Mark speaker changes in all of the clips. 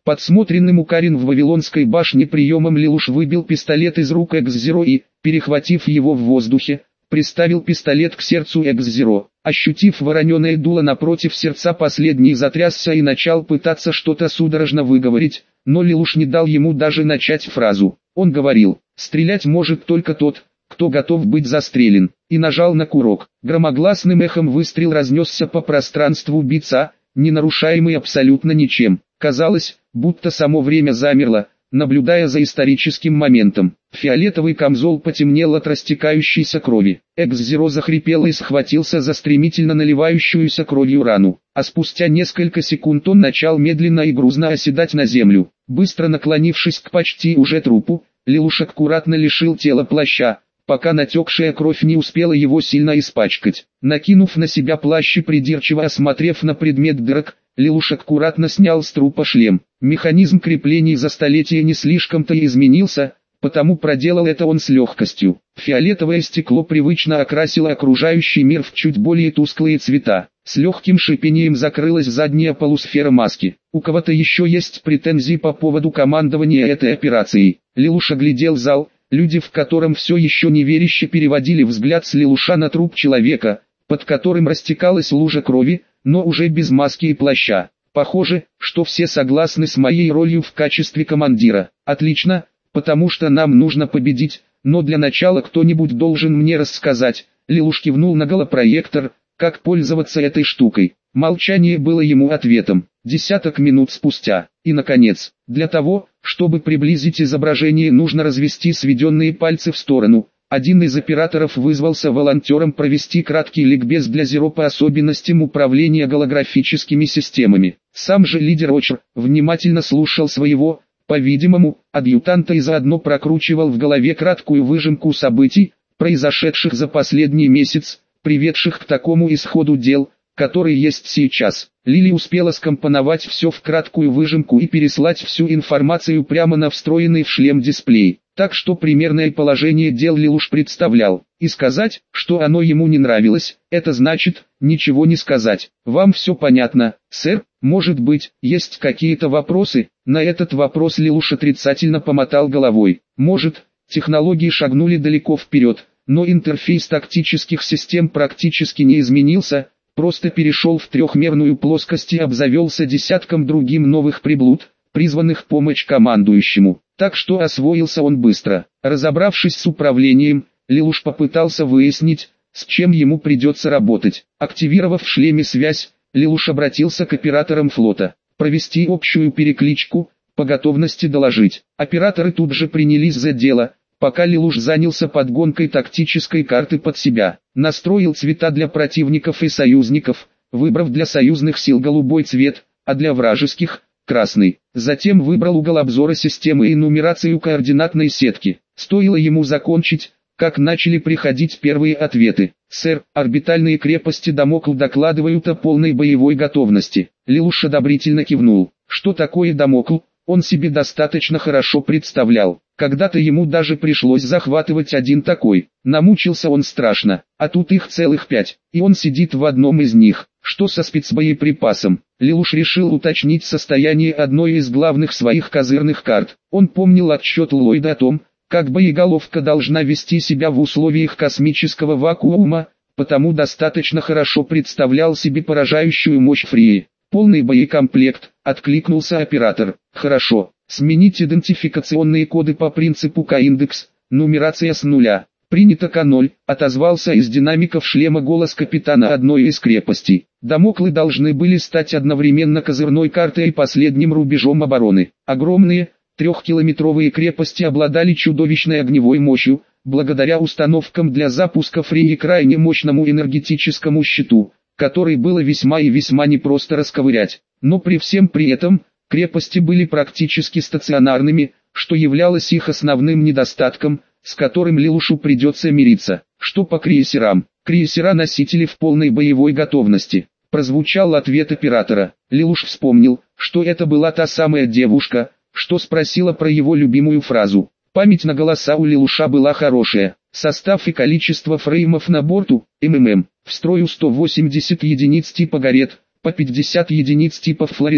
Speaker 1: Подсмотренным у Карин в Вавилонской башне приемом Лелуш выбил пистолет из рук Экс-Зеро и, перехватив его в воздухе, приставил пистолет к сердцу Экс-Зеро. Ощутив вороненое дуло напротив сердца, последний затрясся и начал пытаться что-то судорожно выговорить, но Лелуш не дал ему даже начать фразу. Он говорил: «Стрелять может только тот, кто готов быть застрелен», и нажал на курок. Громогласным эхом выстрел разнесся по пространству убийца, не нарушаемый абсолютно ничем. Казалось, будто само время замерло, наблюдая за историческим моментом. Фиолетовый камзол потемнел от растекающейся крови. Экс-Зеро захрипел и схватился за стремительно наливающуюся кровью рану. А спустя несколько секунд он начал медленно и грузно оседать на землю. Быстро наклонившись к почти уже трупу, Лелуш аккуратно лишил тела плаща, пока натекшая кровь не успела его сильно испачкать. Накинув на себя плащ и придирчиво осмотрев на предмет дырок, Лелуш аккуратно снял с трупа шлем. Механизм креплений за столетия не слишком-то и изменился, потому проделал это он с легкостью. Фиолетовое стекло привычно окрасило окружающий мир в чуть более тусклые цвета. С легким шипением закрылась задняя полусфера маски. У кого-то еще есть претензии по поводу командования этой операцией. Лелуш оглядел зал, люди в котором все еще неверяще переводили взгляд с Лелуша на труп человека, под которым растекалась лужа крови, но уже без маски и плаща. Похоже, что все согласны с моей ролью в качестве командира. Отлично, потому что нам нужно победить, но для начала кто-нибудь должен мне рассказать. Лелуш кивнул на голопроектор, как пользоваться этой штукой. Молчание было ему ответом. Десяток минут спустя. И наконец, для того, чтобы приблизить изображение, нужно развести сведенные пальцы в сторону. Один из операторов вызвался волонтером провести краткий ликбез для Зеро по особенностям управления голографическими системами. Сам же лидер ОЧР внимательно слушал своего, по-видимому, адъютанта и заодно прокручивал в голове краткую выжимку событий, произошедших за последний месяц, приведших к такому исходу дел, который есть сейчас. Лили успела скомпоновать все в краткую выжимку и переслать всю информацию прямо на встроенный в шлем дисплей. Так что примерное положение дел Лелуш представлял. И сказать, что оно ему не нравилось, это значит, ничего не сказать. Вам все понятно, сэр? Может быть, есть какие-то вопросы? На этот вопрос Лелуш отрицательно помотал головой. Может, технологии шагнули далеко вперед, но интерфейс тактических систем практически не изменился, просто перешел в трехмерную плоскость и обзавелся десятком другим новых приблуд, призванных помочь командующему. Так что освоился он быстро. Разобравшись с управлением, Лелуш попытался выяснить, с чем ему придется работать. Активировав в шлеме связь, Лелуш обратился к операторам флота. Провести общую перекличку, по готовности доложить. Операторы тут же принялись за дело, пока Лелуш занялся подгонкой тактической карты под себя. Настроил цвета для противников и союзников, выбрав для союзных сил голубой цвет, а для вражеских – красный. Затем выбрал угол обзора системы и нумерацию координатной сетки. Стоило ему закончить, как начали приходить первые ответы. «Сэр, орбитальные крепости Дамокл докладывают о полной боевой готовности». Лелуш одобрительно кивнул. Что такое Дамокл, он себе достаточно хорошо представлял. Когда-то ему даже пришлось захватывать один такой. Намучился он страшно, а тут их целых 5, и он сидит в одном из них. Что со спецбоеприпасом? Лелуш решил уточнить состояние одной из главных своих козырных карт. Он помнил отчет Ллойда о том, как боеголовка должна вести себя в условиях космического вакуума, потому достаточно хорошо представлял себе поражающую мощь Фрии. «Полный боекомплект», — откликнулся оператор. «Хорошо, сменить идентификационные коды по принципу К-индекс, нумерация с нуля». «Принято К0», — отозвался из динамиков шлема голос капитана одной из крепостей. Дамоклы должны были стать одновременно козырной картой и последним рубежом обороны. Огромные, 3-километровые крепости обладали чудовищной огневой мощью, благодаря установкам для запуска Фрии и крайне мощному энергетическому щиту, который было весьма и весьма непросто расковырять. Но при всем при этом, крепости были практически стационарными, что являлось их основным недостатком, с которым Лелушу придется мириться. Что по крейсерам? Крейсера-носители в полной боевой готовности. Прозвучал ответ оператора. Лелуш вспомнил, что это была та самая девушка, что спросила про его любимую фразу. Память на голоса у Лелуша была хорошая. Состав и количество фреймов на борту, в строю 180 единиц типа Гарет, по 50 единиц типа Флоренс,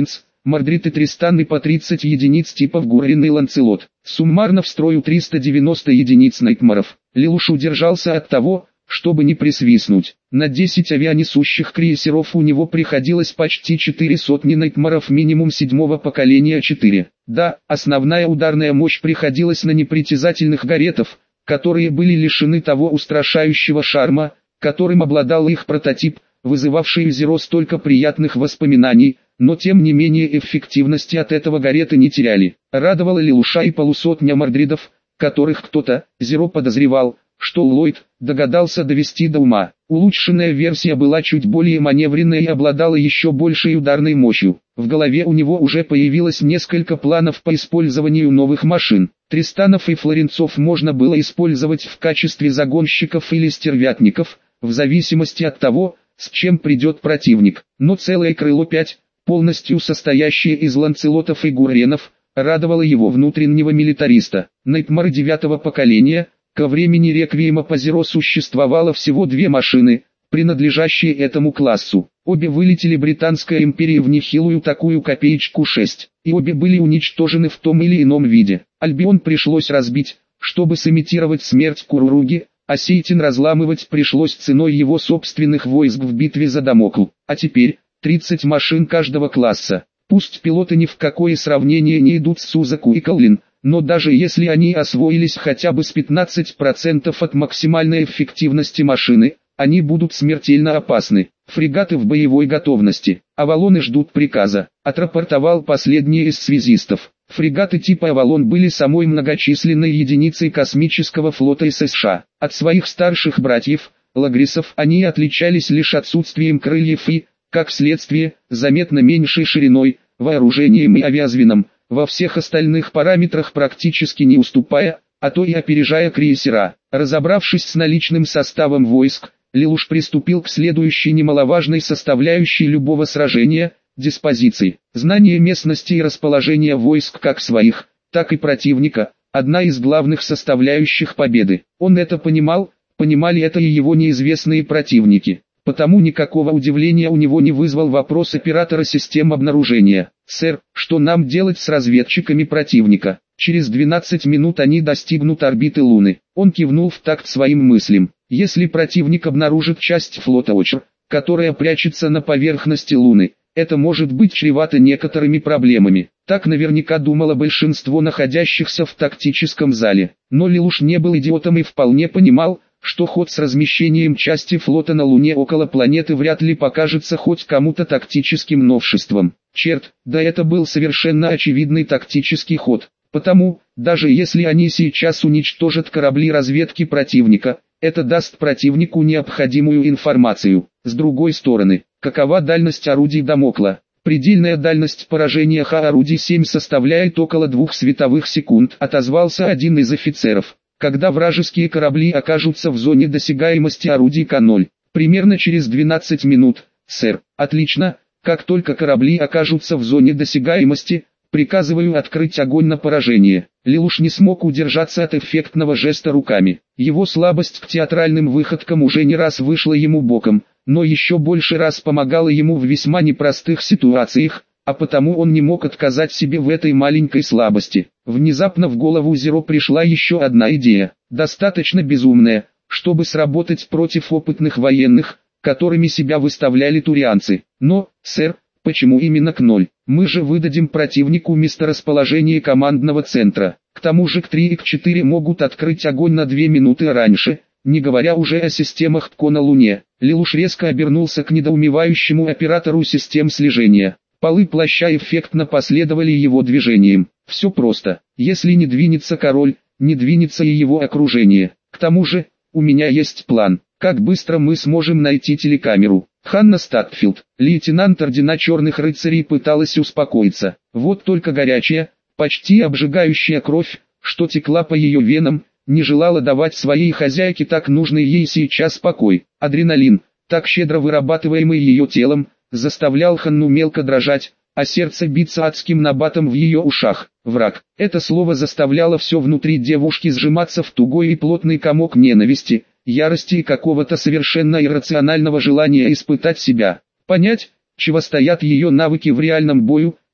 Speaker 1: Мордрид и Тристан и по 30 единиц типов Гуррин и Ланцелот. Суммарно в строю 390 единиц найтмаров. Лелуш удержался от того, чтобы не присвистнуть. На 10 авианесущих крейсеров у него приходилось почти 4 сотни найтмаров минимум 7-го поколения 4. Да, основная ударная мощь приходилась на непритязательных гаретов, которые были лишены того устрашающего шарма, которым обладал их прототип, вызывавший у Зеро столько приятных воспоминаний, но тем не менее эффективности от этого гарета не теряли. Радовало Лелуша и полусотня мордридов, которых кто-то, Зеро подозревал, что Ллойд догадался довести до ума. Улучшенная версия была чуть более маневренной и обладала еще большей ударной мощью. В голове у него уже появилось несколько планов по использованию новых машин. Тристанов и Флоренцов можно было использовать в качестве загонщиков или стервятников, в зависимости от того, с чем придет противник. Но целое крыло 5, полностью состоящее из ланцелотов и гурренов, радовало его внутреннего милитариста. Найтмары 9-го поколения. Ко времени реквиема по Зеро существовало всего 2 машины, принадлежащие этому классу. Обе вылетели Британской империи в нехилую такую копеечку 6, и обе были уничтожены в том или ином виде. Альбион пришлось разбить, чтобы сымитировать смерть Куруруги, а Сейтин разламывать пришлось ценой его собственных войск в битве за Дамокл. А теперь, 30 машин каждого класса. Пусть пилоты ни в какое сравнение не идут с Сузаку и Каллин, но даже если они освоились хотя бы с 15% от максимальной эффективности машины, они будут смертельно опасны. Фрегаты в боевой готовности. Авалоны ждут приказа, отрапортовал последний из связистов. Фрегаты типа «Авалон» были самой многочисленной единицей космического флота США. От своих старших братьев, Лагрисов, они отличались лишь отсутствием крыльев и, как следствие, заметно меньшей шириной, вооружением и авиазвеном, во всех остальных параметрах практически не уступая, а то и опережая крейсера. Разобравшись с наличным составом войск, Лелуш приступил к следующей немаловажной составляющей любого сражения – диспозиции. Знание местности и расположение войск как своих, так и противника – одна из главных составляющих победы. Он это понимал, понимали это и его неизвестные противники. Потому никакого удивления у него не вызвал вопрос оператора систем обнаружения. «Сэр, что нам делать с разведчиками противника? Через 12 минут они достигнут орбиты Луны». Он кивнул в такт своим мыслям. «Если противник обнаружит часть флота ОЧР, которая прячется на поверхности Луны, это может быть чревато некоторыми проблемами». Так наверняка думало большинство находящихся в тактическом зале. Но Лелуш не был идиотом и вполне понимал, что ход с размещением части флота на Луне около планеты вряд ли покажется хоть кому-то тактическим новшеством. Черт, да это был совершенно очевидный тактический ход. Потому, даже если они сейчас уничтожат корабли разведки противника, это даст противнику необходимую информацию. С другой стороны, какова дальность орудий Дамокла? Предельная дальность поражения орудий 7 составляет около 2 световых секунд, отозвался один из офицеров. Когда вражеские корабли окажутся в зоне досягаемости орудий К-0, примерно через 12 минут, сэр. Отлично, как только корабли окажутся в зоне досягаемости, приказываю открыть огонь на поражение. Лелуш не смог удержаться от эффектного жеста руками. Его слабость к театральным выходкам уже не раз вышла ему боком, но еще больше раз помогала ему в весьма непростых ситуациях, а потому он не мог отказать себе в этой маленькой слабости. Внезапно в голову Зеро пришла еще одна идея, достаточно безумная, чтобы сработать против опытных военных, которыми себя выставляли турианцы. Но, сэр, почему именно К-0? Мы же выдадим противнику месторасположение командного центра. К тому же К-3 и К-4 могут открыть огонь на 2 минуты раньше, не говоря уже о системах ТКО на Луне. Лелуш резко обернулся к недоумевающему оператору систем слежения. Полы плаща эффектно последовали его движениям. Все просто. Если не двинется король, не двинется и его окружение. К тому же, у меня есть план. Как быстро мы сможем найти телекамеру? Ханна Статфилд, лейтенант ордена Черных Рыцарей, пыталась успокоиться. Вот только горячая, почти обжигающая кровь, что текла по ее венам, не желала давать своей хозяйке так нужный ей сейчас покой. Адреналин, так щедро вырабатываемый ее телом, заставлял Ханну мелко дрожать, а сердце биться адским набатом в ее ушах. Враг. Это слово заставляло все внутри девушки сжиматься в тугой и плотный комок ненависти, ярости и какого-то совершенно иррационального желания испытать себя. Понять, чего стоят ее навыки в реальном бою,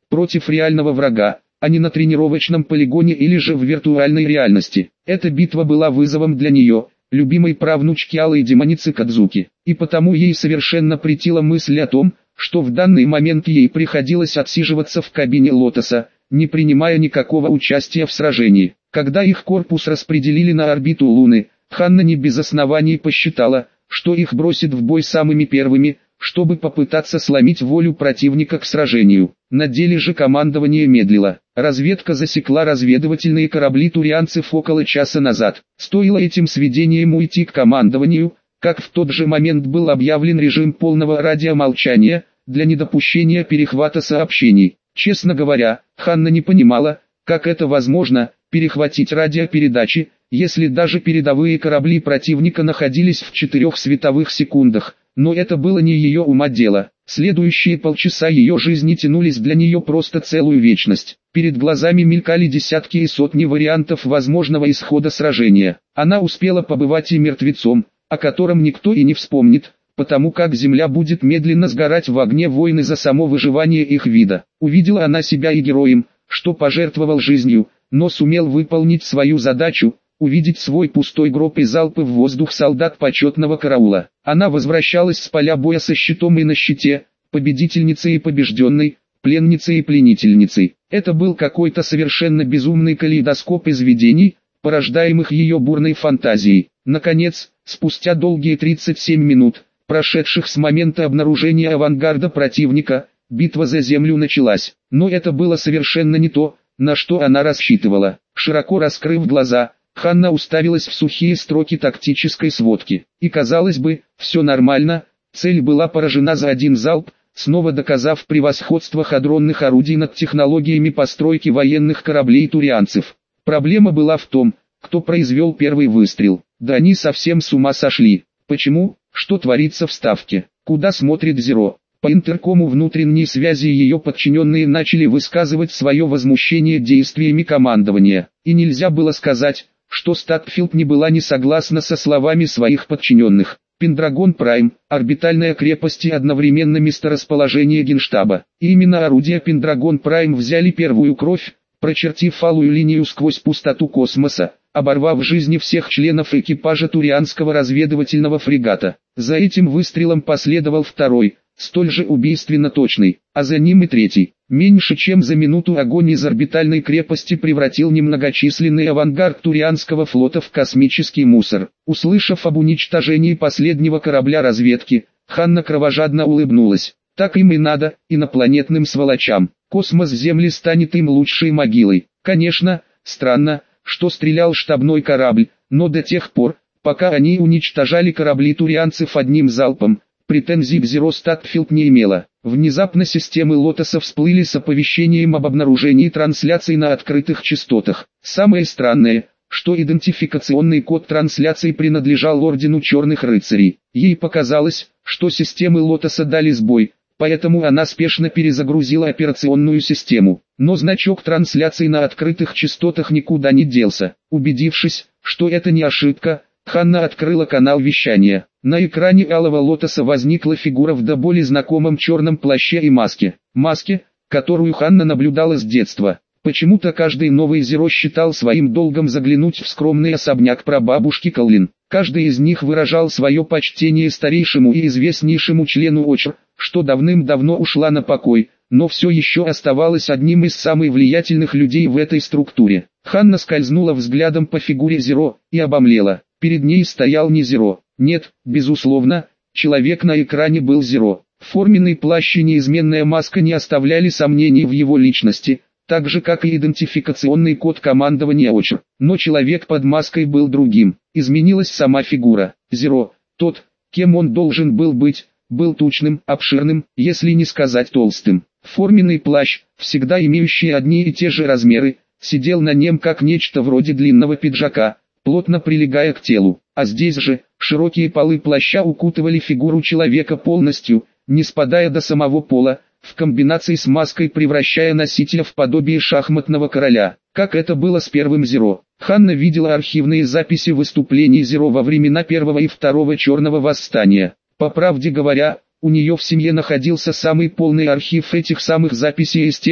Speaker 1: против реального врага, а не на тренировочном полигоне или же в виртуальной реальности. Эта битва была вызовом для нее, любимой правнучки алой демоницы Кадзуки, и потому ей совершенно претила мысль о том, что в данный момент ей приходилось отсиживаться в кабине Лотоса, не принимая никакого участия в сражении. Когда их корпус распределили на орбиту Луны, Ханна не без оснований посчитала, что их бросит в бой самыми первыми, чтобы попытаться сломить волю противника к сражению. На деле же командование медлило. Разведка засекла разведывательные корабли турианцев около часа назад. Стоило этим сведениям уйти к командованию, как в тот же момент был объявлен режим полного радиомолчания, для недопущения перехвата сообщений. Честно говоря, Ханна не понимала, как это возможно, перехватить радиопередачи, если даже передовые корабли противника находились в 4 световых секундах, но это было не ее ума дело. Следующие полчаса ее жизни тянулись для нее просто целую вечность. Перед глазами мелькали десятки и сотни вариантов возможного исхода сражения. Она успела побывать и мертвецом, о котором никто и не вспомнит, потому как земля будет медленно сгорать в огне войны за само выживание их вида. Увидела она себя и героем, что пожертвовал жизнью, но сумел выполнить свою задачу, увидеть свой пустой гроб и залпы в воздух солдат почетного караула. Она возвращалась с поля боя со щитом и на щите, победительницей и побежденной, пленницей и пленительницей. Это был какой-то совершенно безумный калейдоскоп из видений, порождаемых ее бурной фантазией. Наконец, спустя долгие 37 минут, прошедших с момента обнаружения авангарда противника, битва за землю началась. Но это было совершенно не то, на что она рассчитывала. Широко раскрыв глаза, Ханна уставилась в сухие строки тактической сводки. И казалось бы, все нормально, цель была поражена за один залп, снова доказав превосходство хадронных орудий над технологиями постройки военных кораблей турианцев. Проблема была в том, кто произвел первый выстрел. Да они совсем с ума сошли. Почему? Что творится в Ставке? Куда смотрит Зеро? По интеркому внутренней связи ее подчиненные начали высказывать свое возмущение действиями командования. И нельзя было сказать, что Статфилд не была не согласна со словами своих подчиненных. Пендрагон Прайм, орбитальная крепость и одновременно месторасположение Генштаба. И именно орудия Пендрагон Прайм взяли первую кровь, прочертив алую линию сквозь пустоту космоса, оборвав жизни всех членов экипажа турианского разведывательного фрегата. За этим выстрелом последовал второй, столь же убийственно точный, а за ним и третий. Меньше чем за минуту огонь из орбитальной крепости превратил немногочисленный авангард турианского флота в космический мусор. Услышав об уничтожении последнего корабля разведки, Ханна кровожадно улыбнулась. Так им и надо, инопланетным сволочам. Космос Земли станет им лучшей могилой. Конечно, странно, что стрелял штабной корабль, но до тех пор, пока они уничтожали корабли турианцев одним залпом, претензий к Зеро Статфилд не имела. Внезапно системы Лотоса всплыли с оповещением об обнаружении трансляций на открытых частотах. Самое странное, что идентификационный код трансляций принадлежал Ордену Черных Рыцарей. Ей показалось, что системы Лотоса дали сбой, поэтому она спешно перезагрузила операционную систему. Но значок трансляций на открытых частотах никуда не делся. Убедившись, что это не ошибка, Ханна открыла канал вещания. На экране Алого Лотоса возникла фигура в до боли знакомом черном плаще и маске. Маске, которую Ханна наблюдала с детства. Почему-то каждый новый Зеро считал своим долгом заглянуть в скромный особняк прабабушки Каллин. Каждый из них выражал свое почтение старейшему и известнейшему члену ОЧР, что давным-давно ушла на покой, но все еще оставалась одним из самых влиятельных людей в этой структуре. Ханна скользнула взглядом по фигуре Зеро и обомлела. Перед ней стоял не Зеро. Нет, безусловно, человек на экране был Зеро. Форменный плащ и неизменная маска не оставляли сомнений в его личности, так же как и идентификационный код командования ОЧР. Но человек под маской был другим. Изменилась сама фигура. Зеро, тот, кем он должен был быть, был тучным, обширным, если не сказать толстым. Форменный плащ, всегда имеющий одни и те же размеры, сидел на нем как нечто вроде длинного пиджака, плотно прилегая к телу. А здесь же, широкие полы плаща укутывали фигуру человека полностью, не спадая до самого пола, в комбинации с маской превращая носителя в подобие шахматного короля. Как это было с первым Зеро. Ханна видела архивные записи выступлений Зеро во времена первого и второго Черного Восстания. По правде говоря, у нее в семье находился самый полный архив этих самых записей из тех,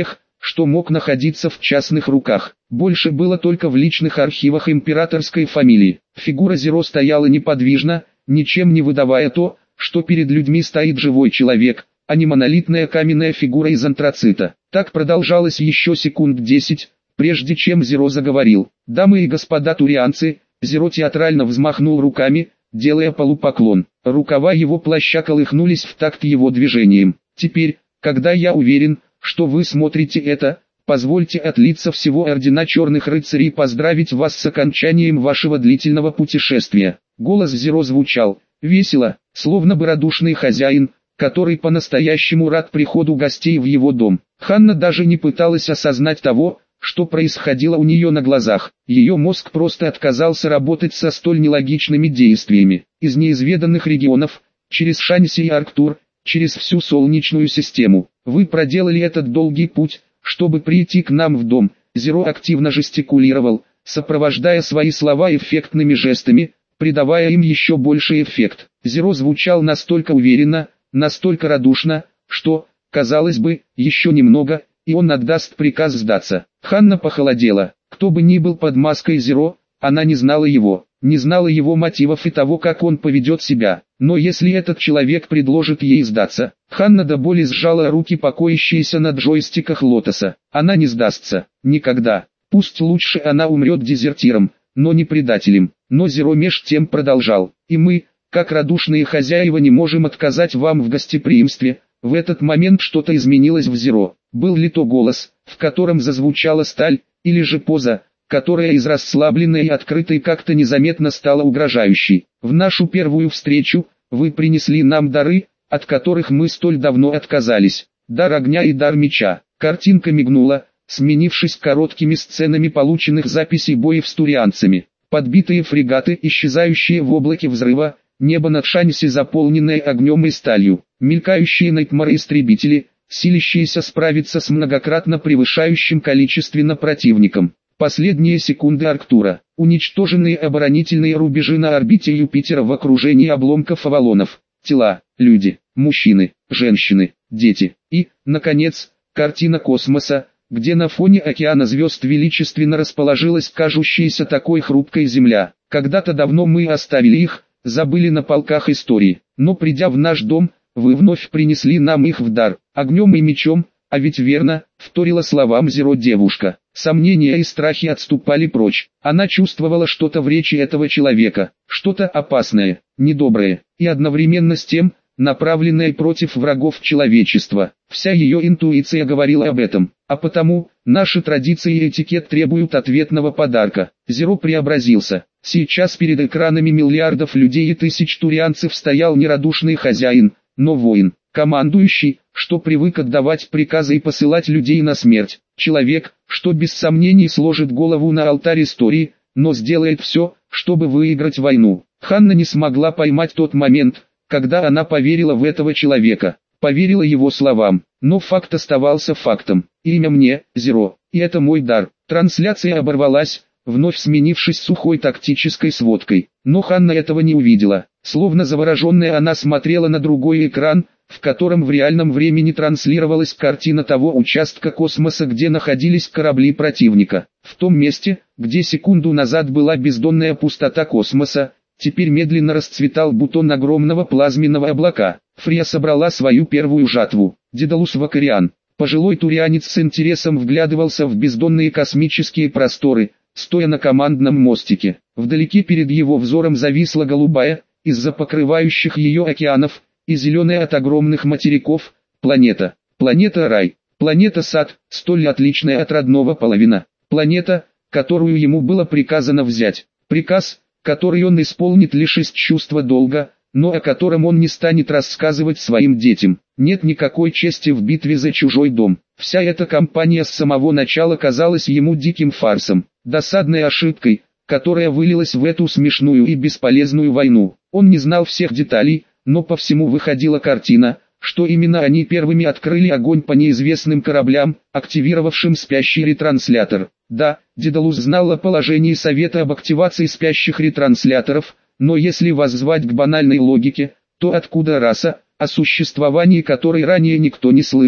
Speaker 1: что мог находиться в частных руках. Больше было только в личных архивах императорской фамилии. Фигура Зеро стояла неподвижно, ничем не выдавая то, что перед людьми стоит живой человек, а не монолитная каменная фигура из антрацита. Так продолжалось еще секунд 10, прежде чем Зеро заговорил. «Дамы и господа турианцы», Зеро театрально взмахнул руками, делая полупоклон. Рукава его плаща колыхнулись в такт его движением. «Теперь, когда я уверен, что вы смотрите это, позвольте от лица всего ордена Черных Рыцарей поздравить вас с окончанием вашего длительного путешествия». Голос Зеро звучал весело, словно бы радушный хозяин, который по-настоящему рад приходу гостей в его дом. Ханна даже не пыталась осознать того, что происходило у нее на глазах. Ее мозг просто отказался работать со столь нелогичными действиями. Из неизведанных регионов, через Шанси и Арктур, через всю Солнечную систему. Вы проделали этот долгий путь, чтобы прийти к нам в дом. Зеро активно жестикулировал, сопровождая свои слова эффектными жестами, придавая им еще больший эффект. Зеро звучал настолько уверенно, настолько радушно, что, казалось бы, еще немного, и он отдаст приказ сдаться. Ханна похолодела. Кто бы ни был под маской Зеро, она не знала его, не знала его мотивов и того, как он поведет себя. Но если этот человек предложит ей сдаться, Ханна до боли сжала руки, покоящиеся на джойстиках Лотоса. Она не сдастся, никогда. Пусть лучше она умрет дезертиром, но не предателем. Но Зеро меж тем продолжал. И мы, как радушные хозяева, не можем отказать вам в гостеприимстве. В этот момент что-то изменилось в Зеро. Был ли то голос, в котором зазвучала сталь, или же поза, которая из расслабленной и открытой как-то незаметно стала угрожающей. В нашу первую встречу, вы принесли нам дары, от которых мы столь давно отказались. Дар огня и дар меча. Картинка мигнула, сменившись короткими сценами полученных записей боев с турианцами. Подбитые фрегаты, исчезающие в облаке взрыва, небо над Шанси, заполненное огнем и сталью, мелькающие найтмар-истребители, силящиеся справиться с многократно превышающим количественно противником. Последние секунды Арктура, уничтоженные оборонительные рубежи на орбите Юпитера в окружении обломков Авалонов, тела, люди, мужчины, женщины, дети. И, наконец, картина космоса, где на фоне океана звезд величественно расположилась кажущаяся такой хрупкой Земля. Когда-то давно мы оставили их, забыли на полках истории, но придя в наш дом, вы вновь принесли нам их в дар, огнем и мечом, а ведь верно, вторила словам Зеро девушка. Сомнения и страхи отступали прочь. Она чувствовала что-то в речи этого человека, что-то опасное, недоброе, и одновременно с тем, направленное против врагов человечества. Вся ее интуиция говорила об этом, а потому, наши традиции и этикет требуют ответного подарка. Зеро преобразился. Сейчас перед экранами миллиардов людей и тысяч турианцев стоял не радушный хозяин, но воин, командующий, что привык отдавать приказы и посылать людей на смерть. Человек, что без сомнений сложит голову на алтарь истории, но сделает все, чтобы выиграть войну. Ханна не смогла поймать тот момент, когда она поверила в этого человека, поверила его словам, но факт оставался фактом. Имя мне, Зеро, и это мой дар. Трансляция оборвалась, вновь сменившись сухой тактической сводкой. Но Ханна этого не увидела. Словно завороженная, она смотрела на другой экран, в котором в реальном времени транслировалась картина того участка космоса, где находились корабли противника. В том месте, где секунду назад была бездонная пустота космоса, теперь медленно расцветал бутон огромного плазменного облака. Фрия собрала свою первую жатву. Дедалус Вакариан, пожилой турианец, с интересом вглядывался в бездонные космические просторы, стоя на командном мостике. Вдалеке перед его взором зависла голубая, из-за покрывающих ее океанов, и зеленая от огромных материков, планета. Планета-рай, планета-сад, столь отличная от родного половина. Планета, которую ему было приказано взять. Приказ, который он исполнит лишь из чувства долга, но о котором он не станет рассказывать своим детям. Нет никакой чести в битве за чужой дом. Вся эта кампания с самого начала казалась ему диким фарсом, досадной ошибкой, которая вылилась в эту смешную и бесполезную войну. Он не знал всех деталей, но по всему выходила картина, что именно они первыми открыли огонь по неизвестным кораблям, активировавшим спящий ретранслятор. Да, Дедалус знал о положении Совета об активации спящих ретрансляторов, но если воззвать к банальной логике, то откуда раса, о существовании которой ранее никто не слышал,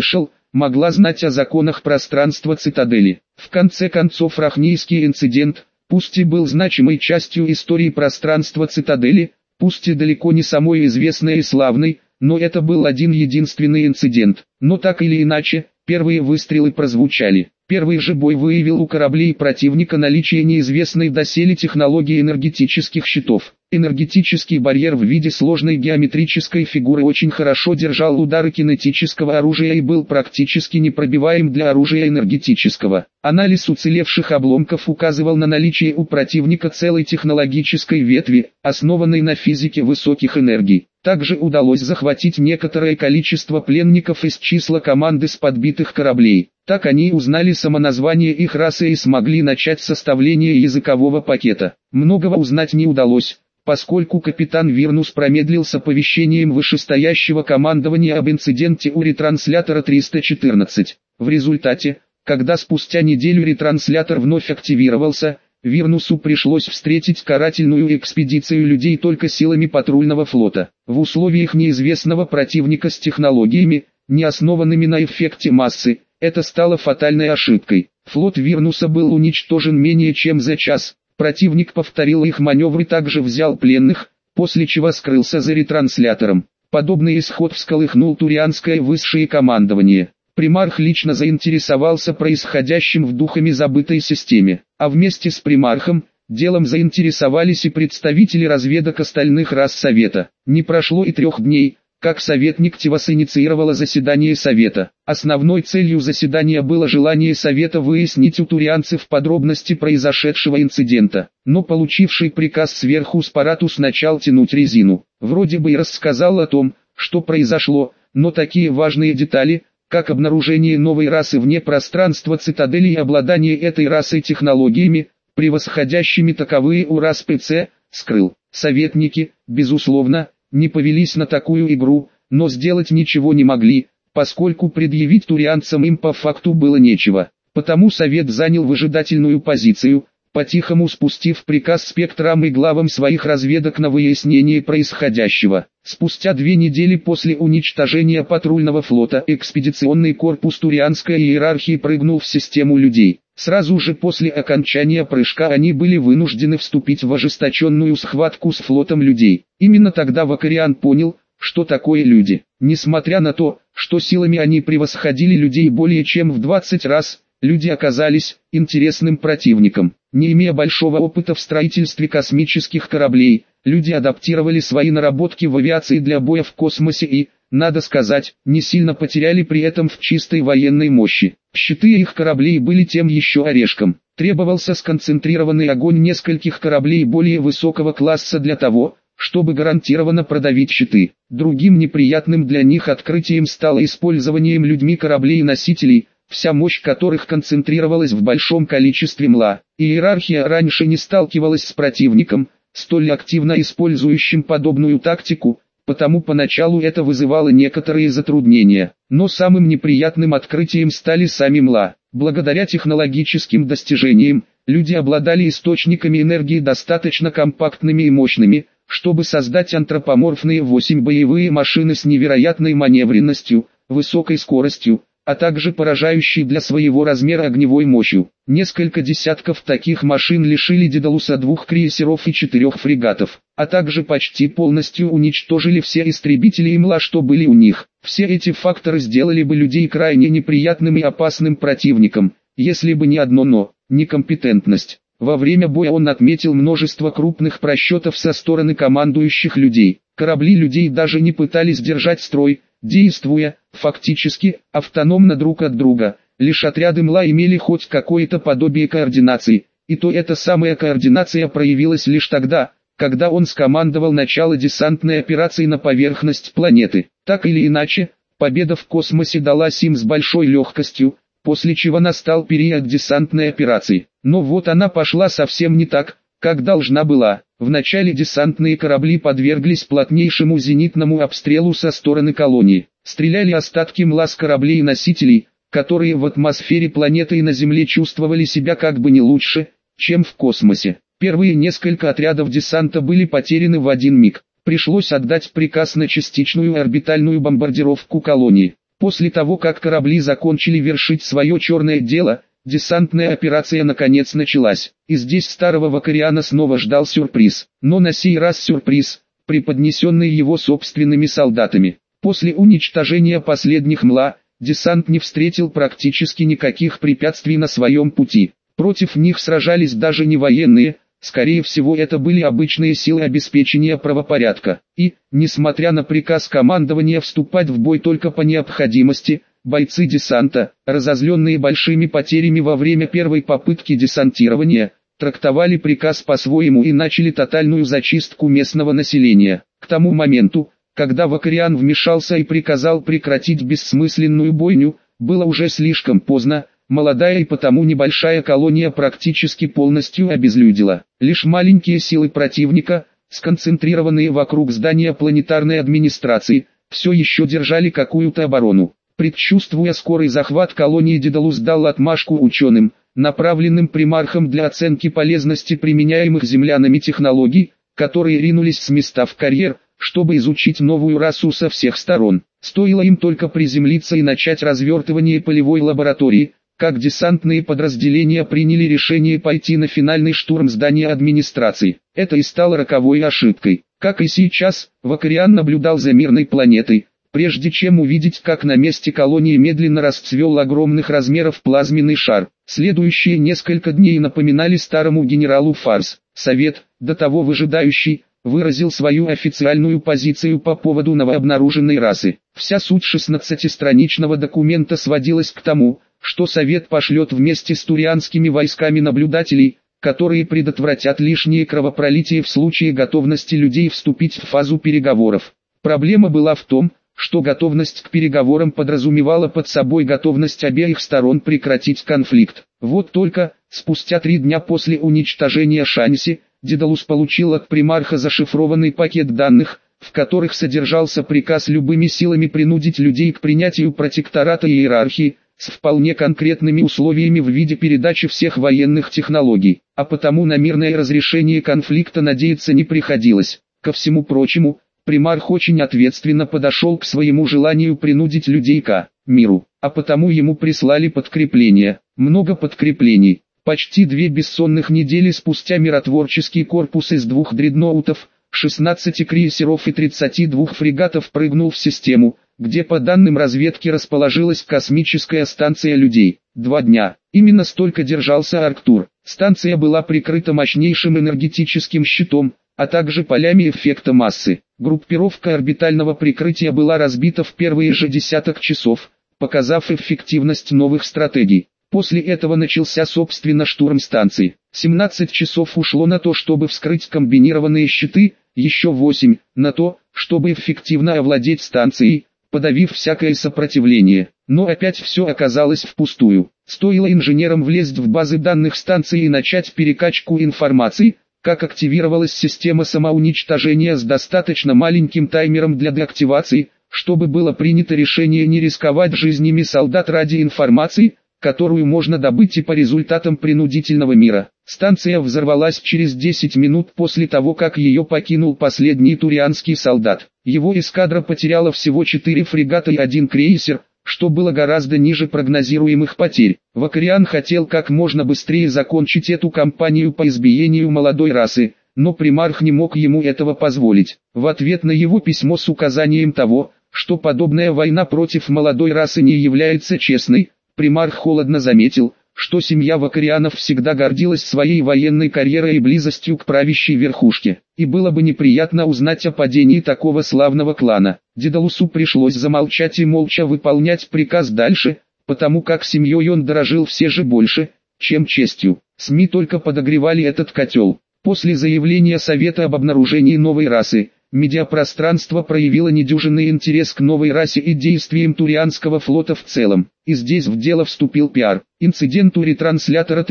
Speaker 1: могла знать о законах пространства цитадели. В конце концов, Рахнийский инцидент, пусть и был значимой частью истории пространства цитадели, пусть и далеко не самой известной и славной, но это был один единственный инцидент. Но так или иначе, первые выстрелы прозвучали. Первый же бой выявил у кораблей противника наличие неизвестной доселе технологии энергетических щитов. Энергетический барьер в виде сложной геометрической фигуры очень хорошо держал удары кинетического оружия и был практически непробиваем для оружия энергетического. Анализ уцелевших обломков указывал на наличие у противника целой технологической ветви, основанной на физике высоких энергий. Также удалось захватить некоторое количество пленников из числа команды с подбитых кораблей. Так они узнали самоназвание их расы и смогли начать составление языкового пакета. Многого узнать не удалось, поскольку капитан Вирнус промедлил с оповещением вышестоящего командования об инциденте у ретранслятора 314. В результате, когда спустя неделю ретранслятор вновь активировался, Вирнусу пришлось встретить карательную экспедицию людей только силами патрульного флота. В условиях неизвестного противника с технологиями, не основанными на эффекте массы, это стало фатальной ошибкой. Флот Вирнуса был уничтожен менее чем за час. Противник повторил их маневры, также взял пленных, после чего скрылся за ретранслятором. Подобный исход всколыхнул турианское высшее командование. Примарх лично заинтересовался происходящим в духами забытой системе, а вместе с примархом, делом заинтересовались и представители разведок остальных рас Совета. Не прошло и 3 дней, как советник Тивас инициировала заседание Совета. Основной целью заседания было желание Совета выяснить у турианцев подробности произошедшего инцидента. Но получивший приказ сверху Спаратус начал тянуть резину. Вроде бы и рассказал о том, что произошло, но такие важные детали, как обнаружение новой расы вне пространства цитадели и обладание этой расой технологиями, превосходящими таковые у рас ПЦ, скрыл. Советники, безусловно, не повелись на такую игру, но сделать ничего не могли, поскольку предъявить турианцам им по факту было нечего. Потому Совет занял выжидательную позицию, по-тихому спустив приказ спектрам и главам своих разведок на выяснение происходящего. Спустя 2 недели после уничтожения патрульного флота экспедиционный корпус турианской иерархии прыгнул в систему людей. Сразу же после окончания прыжка они были вынуждены вступить в ожесточенную схватку с флотом людей. Именно тогда Вакариан понял, что такое люди. Несмотря на то, что силами они превосходили людей более чем в 20 раз, люди оказались интересным противником. Не имея большого опыта в строительстве космических кораблей, люди адаптировали свои наработки в авиации для боя в космосе и, надо сказать, не сильно потеряли при этом в чистой военной мощи. Щиты их кораблей были тем еще орешком. Требовался сконцентрированный огонь нескольких кораблей более высокого класса для того, чтобы гарантированно продавить щиты. Другим неприятным для них открытием стало использование людьми кораблей-носителей, вся мощь которых концентрировалась в большом количестве МЛА. Иерархия раньше не сталкивалась с противником, столь активно использующим подобную тактику, потому поначалу это вызывало некоторые затруднения. Но самым неприятным открытием стали сами МЛА. Благодаря технологическим достижениям, люди обладали источниками энергии достаточно компактными и мощными, чтобы создать антропоморфные 8 боевые машины с невероятной маневренностью, высокой скоростью, а также поражающей для своего размера огневой мощью. Несколько десятков таких машин лишили Дедалуса 2 крейсеров и 4 фрегатов, а также почти полностью уничтожили все истребители МЛА, что были у них. Все эти факторы сделали бы людей крайне неприятным и опасным противником, если бы не одно «но» – некомпетентность. Во время боя он отметил множество крупных просчетов со стороны командующих людей. Корабли людей даже не пытались держать строй, действуя, фактически, автономно друг от друга. Лишь отряды МЛА имели хоть какое-то подобие координации, и то эта самая координация проявилась лишь тогда, когда он скомандовал начало десантной операции на поверхность планеты. Так или иначе, победа в космосе далась им с большой легкостью, после чего настал период десантной операции. Но вот она пошла совсем не так, как должна была. Вначале десантные корабли подверглись плотнейшему зенитному обстрелу со стороны колонии. Стреляли остатки МЛА с кораблей-носителей, которые в атмосфере планеты и на Земле чувствовали себя как бы не лучше, чем в космосе. Первые несколько отрядов десанта были потеряны в один миг. Пришлось отдать приказ на частичную орбитальную бомбардировку колонии. После того, как корабли закончили вершить свое черное дело, десантная операция наконец началась. И здесь старого Вакариана снова ждал сюрприз. Но на сей раз сюрприз, преподнесенный его собственными солдатами. После уничтожения последних мла, десант не встретил практически никаких препятствий на своем пути. Против них сражались даже не военные, скорее всего это были обычные силы обеспечения правопорядка. И, несмотря на приказ командования вступать в бой только по необходимости, бойцы десанта, разозленные большими потерями во время первой попытки десантирования, трактовали приказ по-своему и начали тотальную зачистку местного населения. К тому моменту, когда Вакариан вмешался и приказал прекратить бессмысленную бойню, было уже слишком поздно. Молодая и потому небольшая колония практически полностью обезлюдила. Лишь маленькие силы противника, сконцентрированные вокруг здания планетарной администрации, все еще держали какую-то оборону. Предчувствуя скорый захват колонии, Дедалус дал отмашку ученым, направленным примархом для оценки полезности применяемых землянами технологий, которые ринулись с места в карьер, чтобы изучить новую расу со всех сторон. Стоило им только приземлиться и начать развертывание полевой лаборатории, как десантные подразделения приняли решение пойти на финальный штурм здания администрации. Это и стало роковой ошибкой. Как и сейчас, Вакариан наблюдал за мирной планетой, прежде чем увидеть, как на месте колонии медленно расцвел огромных размеров плазменный шар. Следующие несколько дней напоминали старому генералу фарс. Совет, до того выжидающий, выразил свою официальную позицию по поводу новообнаруженной расы. Вся суть 16-страничного документа сводилась к тому, что Совет пошлет вместе с турианскими войсками наблюдателей, которые предотвратят лишнее кровопролитие в случае готовности людей вступить в фазу переговоров. Проблема была в том, что готовность к переговорам подразумевала под собой готовность обеих сторон прекратить конфликт. Вот только, спустя 3 дня после уничтожения Шанси, Дедалус получил от примарха зашифрованный пакет данных, в которых содержался приказ любыми силами принудить людей к принятию протектората и иерархии, с вполне конкретными условиями в виде передачи всех военных технологий, а потому на мирное разрешение конфликта надеяться не приходилось. Ко всему прочему, примарх очень ответственно подошел к своему желанию принудить людей к миру, а потому ему прислали подкрепление, много подкреплений. Почти 2 бессонных недели спустя миротворческий корпус из 2 дредноутов, 16 крейсеров и 32 фрегатов прыгнул в систему, где по данным разведки расположилась космическая станция людей. 2 дня. Именно столько держался Арктур. Станция была прикрыта мощнейшим энергетическим щитом, а также полями эффекта массы. Группировка орбитального прикрытия была разбита в первые же десяток часов, показав эффективность новых стратегий. После этого начался собственно штурм станции. 17 часов ушло на то, чтобы вскрыть комбинированные щиты, еще 8 на то, чтобы эффективно овладеть станцией, подавив всякое сопротивление. Но опять все оказалось впустую. Стоило инженерам влезть в базы данных станции и начать перекачку информации, как активировалась система самоуничтожения с достаточно маленьким таймером для деактивации, чтобы было принято решение не рисковать жизнями солдат ради информации, которую можно добыть и по результатам принудительного мира. Станция взорвалась через 10 минут после того, как ее покинул последний турианский солдат. Его эскадра потеряла всего 4 фрегата и 1 крейсер, что было гораздо ниже прогнозируемых потерь. Вакариан хотел как можно быстрее закончить эту кампанию по избиению молодой расы, но примарх не мог ему этого позволить. В ответ на его письмо с указанием того, что подобная война против молодой расы не является честной, примарх холодно заметил, что семья Вакарианов всегда гордилась своей военной карьерой и близостью к правящей верхушке, и было бы неприятно узнать о падении такого славного клана. Дедалусу пришлось замолчать и молча выполнять приказ дальше, потому как семьей он дорожил все же больше, чем честью. СМИ только подогревали этот котел. После заявления Совета об обнаружении новой расы, медиапространство проявило недюжинный интерес к новой расе и действиям Турианского флота в целом. И здесь в дело вступил пиар. Инцидент у ретранслятора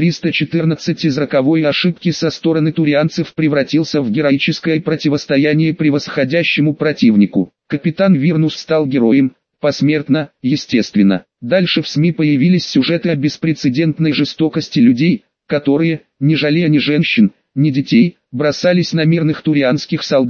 Speaker 1: 314 из роковой ошибки со стороны турианцев превратился в героическое противостояние превосходящему противнику. Капитан Вирнус стал героем, посмертно, естественно. Дальше в СМИ появились сюжеты о беспрецедентной жестокости людей, которые, не жалея ни женщин, ни детей, бросались на мирных турианских солдат,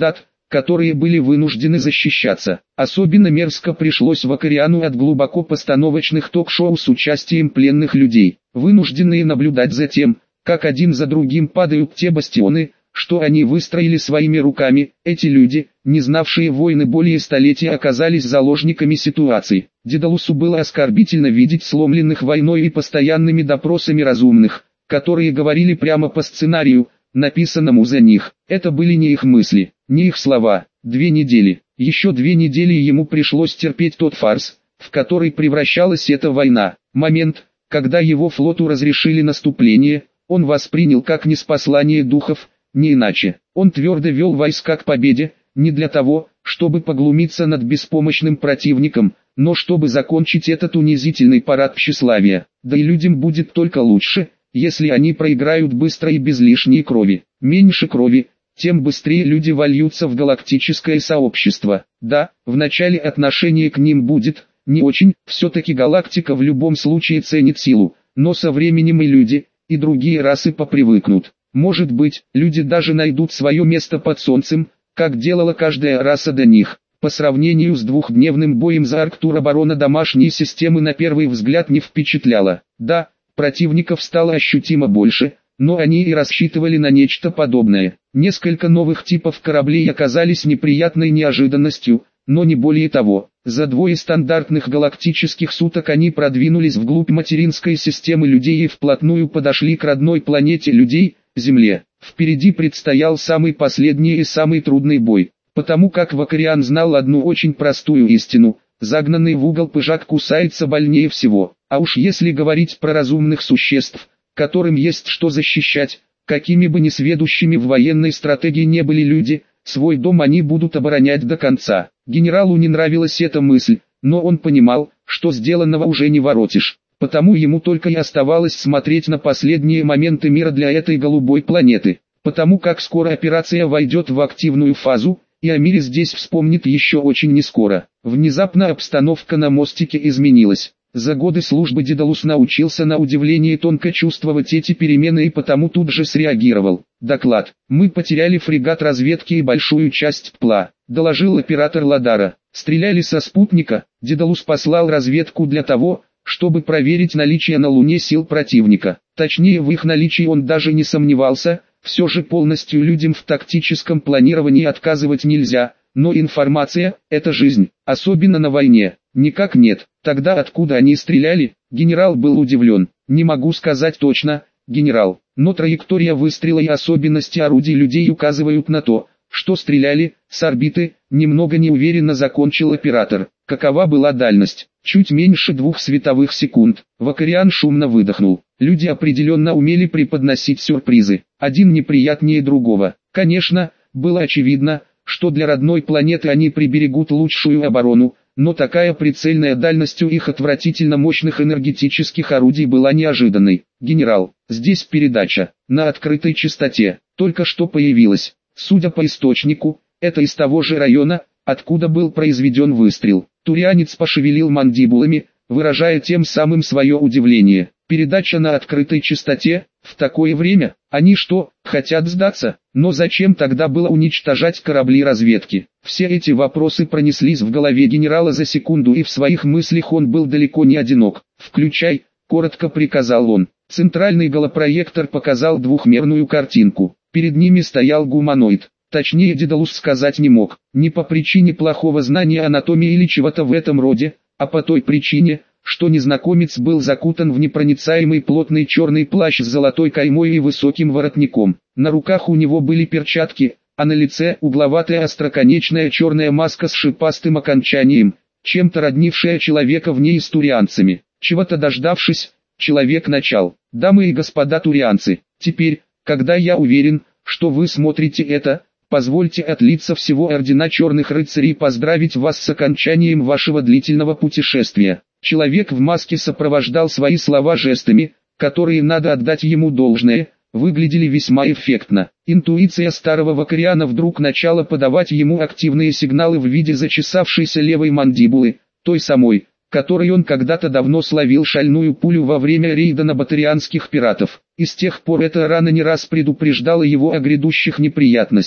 Speaker 1: которые были вынуждены защищаться. Особенно мерзко пришлось Вакариану от глубоко постановочных ток-шоу с участием пленных людей, вынужденные наблюдать за тем, как один за другим падают те бастионы, что они выстроили своими руками. Эти люди, не знавшие войны более столетия, оказались заложниками ситуации. Дедалусу было оскорбительно видеть сломленных войной и постоянными допросами разумных, которые говорили прямо по сценарию, написанному за них. Это были не их мысли, не их слова. 2 недели, еще 2 недели ему пришлось терпеть тот фарс, в который превращалась эта война. Момент, когда его флоту разрешили наступление, он воспринял как ниспослание духов, не иначе. Он твердо вел войска к победе, не для того, чтобы поглумиться над беспомощным противником, но чтобы закончить этот унизительный парад тщеславия. Да и людям будет только лучше, если они проиграют быстро и без лишней крови. Меньше крови, тем быстрее люди вольются в галактическое сообщество. Да, вначале отношение к ним будет не очень, все-таки галактика в любом случае ценит силу, но со временем и люди, и другие расы попривыкнут. Может быть, люди даже найдут свое место под солнцем, как делала каждая раса до них. По сравнению с двухдневным боем за Арктур оборона домашней системы на первый взгляд не впечатляла. Да, противников стало ощутимо больше, но они и рассчитывали на нечто подобное. Несколько новых типов кораблей оказались неприятной неожиданностью, но не более того. За 2 стандартных галактических суток они продвинулись вглубь материнской системы людей и вплотную подошли к родной планете людей, Земле. Впереди предстоял самый последний и самый трудный бой, потому как Вакариан знал одну очень простую истину: загнанный в угол пыжак кусается больнее всего. А уж если говорить про разумных существ, которым есть что защищать, какими бы несведущими в военной стратегии не были люди, свой дом они будут оборонять до конца. Генералу не нравилась эта мысль, но он понимал, что сделанного уже не воротишь. Потому ему только и оставалось смотреть на последние моменты мира для этой голубой планеты. Потому как скоро операция войдет в активную фазу, и о мире здесь вспомнит еще очень нескоро. Внезапно обстановка на мостике изменилась. За годы службы Дедалус научился на удивление тонко чувствовать эти перемены и потому тут же среагировал. «Доклад. Мы потеряли фрегат разведки и большую часть ПЛА», — доложил оператор Ладара. «Стреляли со спутника». Дедалус послал разведку для того, чтобы проверить наличие на Луне сил противника. Точнее, в их наличии он даже не сомневался. Все же полностью людям в тактическом планировании отказывать нельзя, но информация – это жизнь, особенно на войне. Никак нет. Тогда откуда они стреляли? Генерал был удивлен. Не могу сказать точно, генерал, но траектория выстрела и особенности орудий людей указывают на то, что стреляли с орбиты. Немного неуверенно закончил оператор. Какова была дальность? Чуть меньше 2 световых секунд. Вакариан шумно выдохнул. Люди определенно умели преподносить сюрпризы, один неприятнее другого. Конечно, было очевидно, что для родной планеты они приберегут лучшую оборону, но такая прицельная дальность у их отвратительно мощных энергетических орудий была неожиданной. «Генерал, здесь передача, на открытой частоте, только что появилась. Судя по источнику, это из того же района, откуда был произведен выстрел». Турианец пошевелил мандибулами, выражая тем самым свое удивление. «Передача на открытой частоте? В такое время? Они что, хотят сдаться? Но зачем тогда было уничтожать корабли разведки?» Все эти вопросы пронеслись в голове генерала за секунду, и в своих мыслях он был далеко не одинок. «Включай», — коротко приказал он. Центральный голопроектор показал двухмерную картинку. Перед ними стоял гуманоид. Точнее, Дедалус сказать не мог, не по причине плохого знания анатомии или чего-то в этом роде, а по той причине, что незнакомец был закутан в непроницаемый плотный черный плащ с золотой каймой и высоким воротником. На руках у него были перчатки, а на лице угловатая остроконечная черная маска с шипастым окончанием, чем-то роднившая человека в ней с турианцами. Чего-то дождавшись, человек начал: «Дамы и господа турианцы, теперь, когда я уверен, что вы смотрите это, позвольте от лица всего ордена Черных Рыцарей поздравить вас с окончанием вашего длительного путешествия». Человек в маске сопровождал свои слова жестами, которые, надо отдать ему должное, выглядели весьма эффектно. Интуиция старого Вакариана вдруг начала подавать ему активные сигналы в виде зачесавшейся левой мандибулы, той самой, которой он когда-то давно словил шальную пулю во время рейда на батарианских пиратов. И с тех пор эта рана не раз предупреждала его о грядущих неприятностях.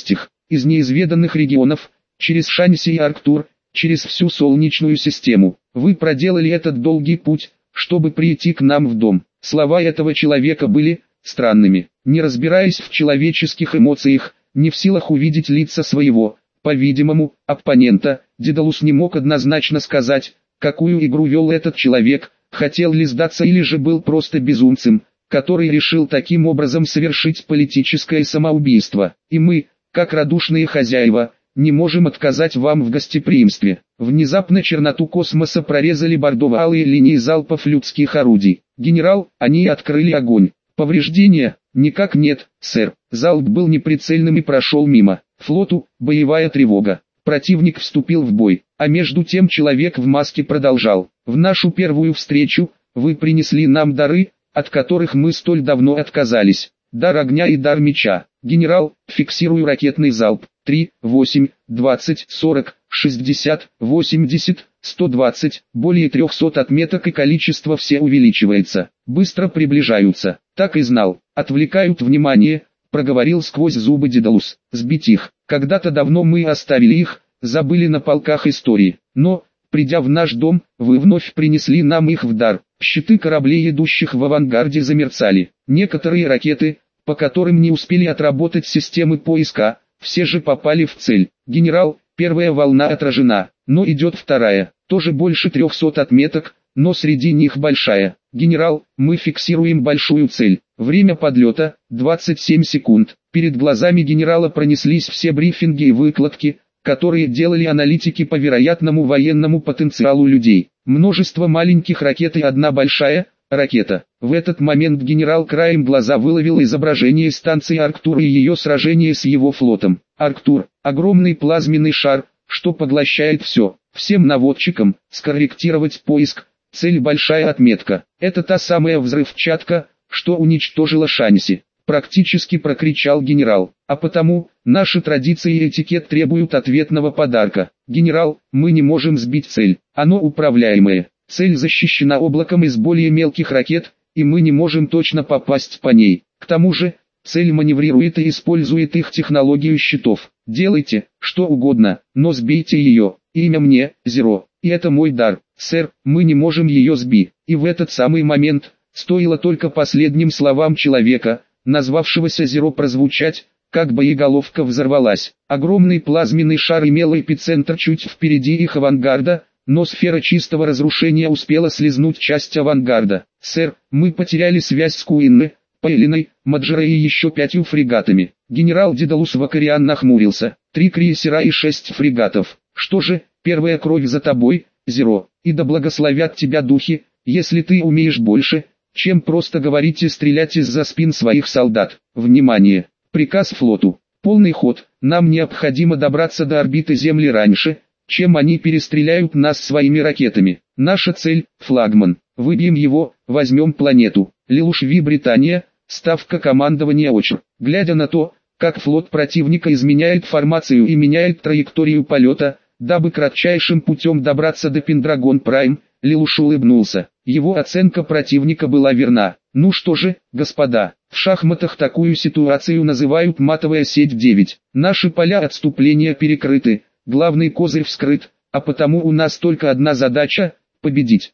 Speaker 1: из неизведанных регионов, через Шанси и Арктур, через всю Солнечную систему. Вы проделали этот долгий путь, чтобы прийти к нам в дом. Слова этого человека были странными. Не разбираясь в человеческих эмоциях, не в силах увидеть лица своего, по-видимому, оппонента, Дедалус не мог однозначно сказать, какую игру вел этот человек, хотел ли сдаться или же был просто безумцем, который решил таким образом совершить политическое самоубийство. И мы, как радушные хозяева, не можем отказать вам в гостеприимстве. Внезапно черноту космоса прорезали бордово-алые линии залпов людских орудий. Генерал, они открыли огонь. Повреждения? Никак нет, сэр. Залп был неприцельным и прошел мимо. Флоту, боевая тревога. Противник вступил в бой, а между тем человек в маске продолжал. В нашу первую встречу, вы принесли нам дары, от которых мы столь давно отказались. Дар огня и дар меча. Генерал, фиксирую ракетный залп. 3, 8, 20, 40, 60, 80, 120, более 300 отметок и количество все увеличивается. Быстро приближаются. Так и знал. Отвлекают внимание, проговорил сквозь зубы Дедалус. Сбить их. Когда-то давно мы оставили их, забыли на полках истории. Но, придя в наш дом, вы вновь принесли нам их в дар. Щиты кораблей, идущих в авангарде, замерцали. Некоторые ракеты, по которым не успели отработать системы поиска, все же попали в цель. Генерал, первая волна отражена, но идет вторая, тоже больше 300 отметок, но среди них большая. Генерал, мы фиксируем большую цель. Время подлета, 27 секунд. Перед глазами генерала пронеслись все брифинги и выкладки, которые делали аналитики по вероятному военному потенциалу людей. Множество маленьких ракет и одна большая ракета. В этот момент генерал краем глаза выловил изображение станции Арктур и ее сражение с его флотом. Арктур – огромный плазменный шар, что поглощает все. Всем наводчикам скорректировать поиск. Цель большая отметка. Это та самая взрывчатка, что уничтожила Шанси. Практически прокричал генерал. А потому, наши традиции и этикет требуют ответного подарка. Генерал, мы не можем сбить цель. Оно управляемое. Цель защищена облаком из более мелких ракет, и мы не можем точно попасть по ней. К тому же, цель маневрирует и использует их технологию щитов. Делайте, что угодно, но сбейте ее. Имя мне, Зеро, и это мой дар. Сэр, мы не можем ее сбить. И в этот самый момент, стоило только последним словам человека, назвавшегося Зеро, прозвучать, как боеголовка взорвалась. Огромный плазменный шар имел эпицентр чуть впереди их авангарда, но сфера чистого разрушения успела слизнуть часть авангарда. «Сэр, мы потеряли связь с Куинны, Пейлиной, Маджерой и еще 5 фрегатами». Генерал Дедалус Вакариан нахмурился. 3 крейсера и 6 фрегатов. «Что же, первая кровь за тобой, Зеро, и да благословят тебя духи, если ты умеешь больше, чем просто говорить и стрелять из-за спин своих солдат. Внимание! Приказ флоту. Полный ход. Нам необходимо добраться до орбиты Земли раньше, чем они перестреляют нас своими ракетами. Наша цель – флагман. Выбьем его, возьмем планету. Лилушви, Британия, ставка командования ОЧР. Глядя на то, как флот противника изменяет формацию и меняет траекторию полета, дабы кратчайшим путем добраться до Пендрагон Прайм, Лилуш улыбнулся. Его оценка противника была верна. Ну что же, господа, в шахматах такую ситуацию называют матовая сеть 9. Наши поля отступления перекрыты, главный козырь вскрыт, а потому у нас только одна задача – победить.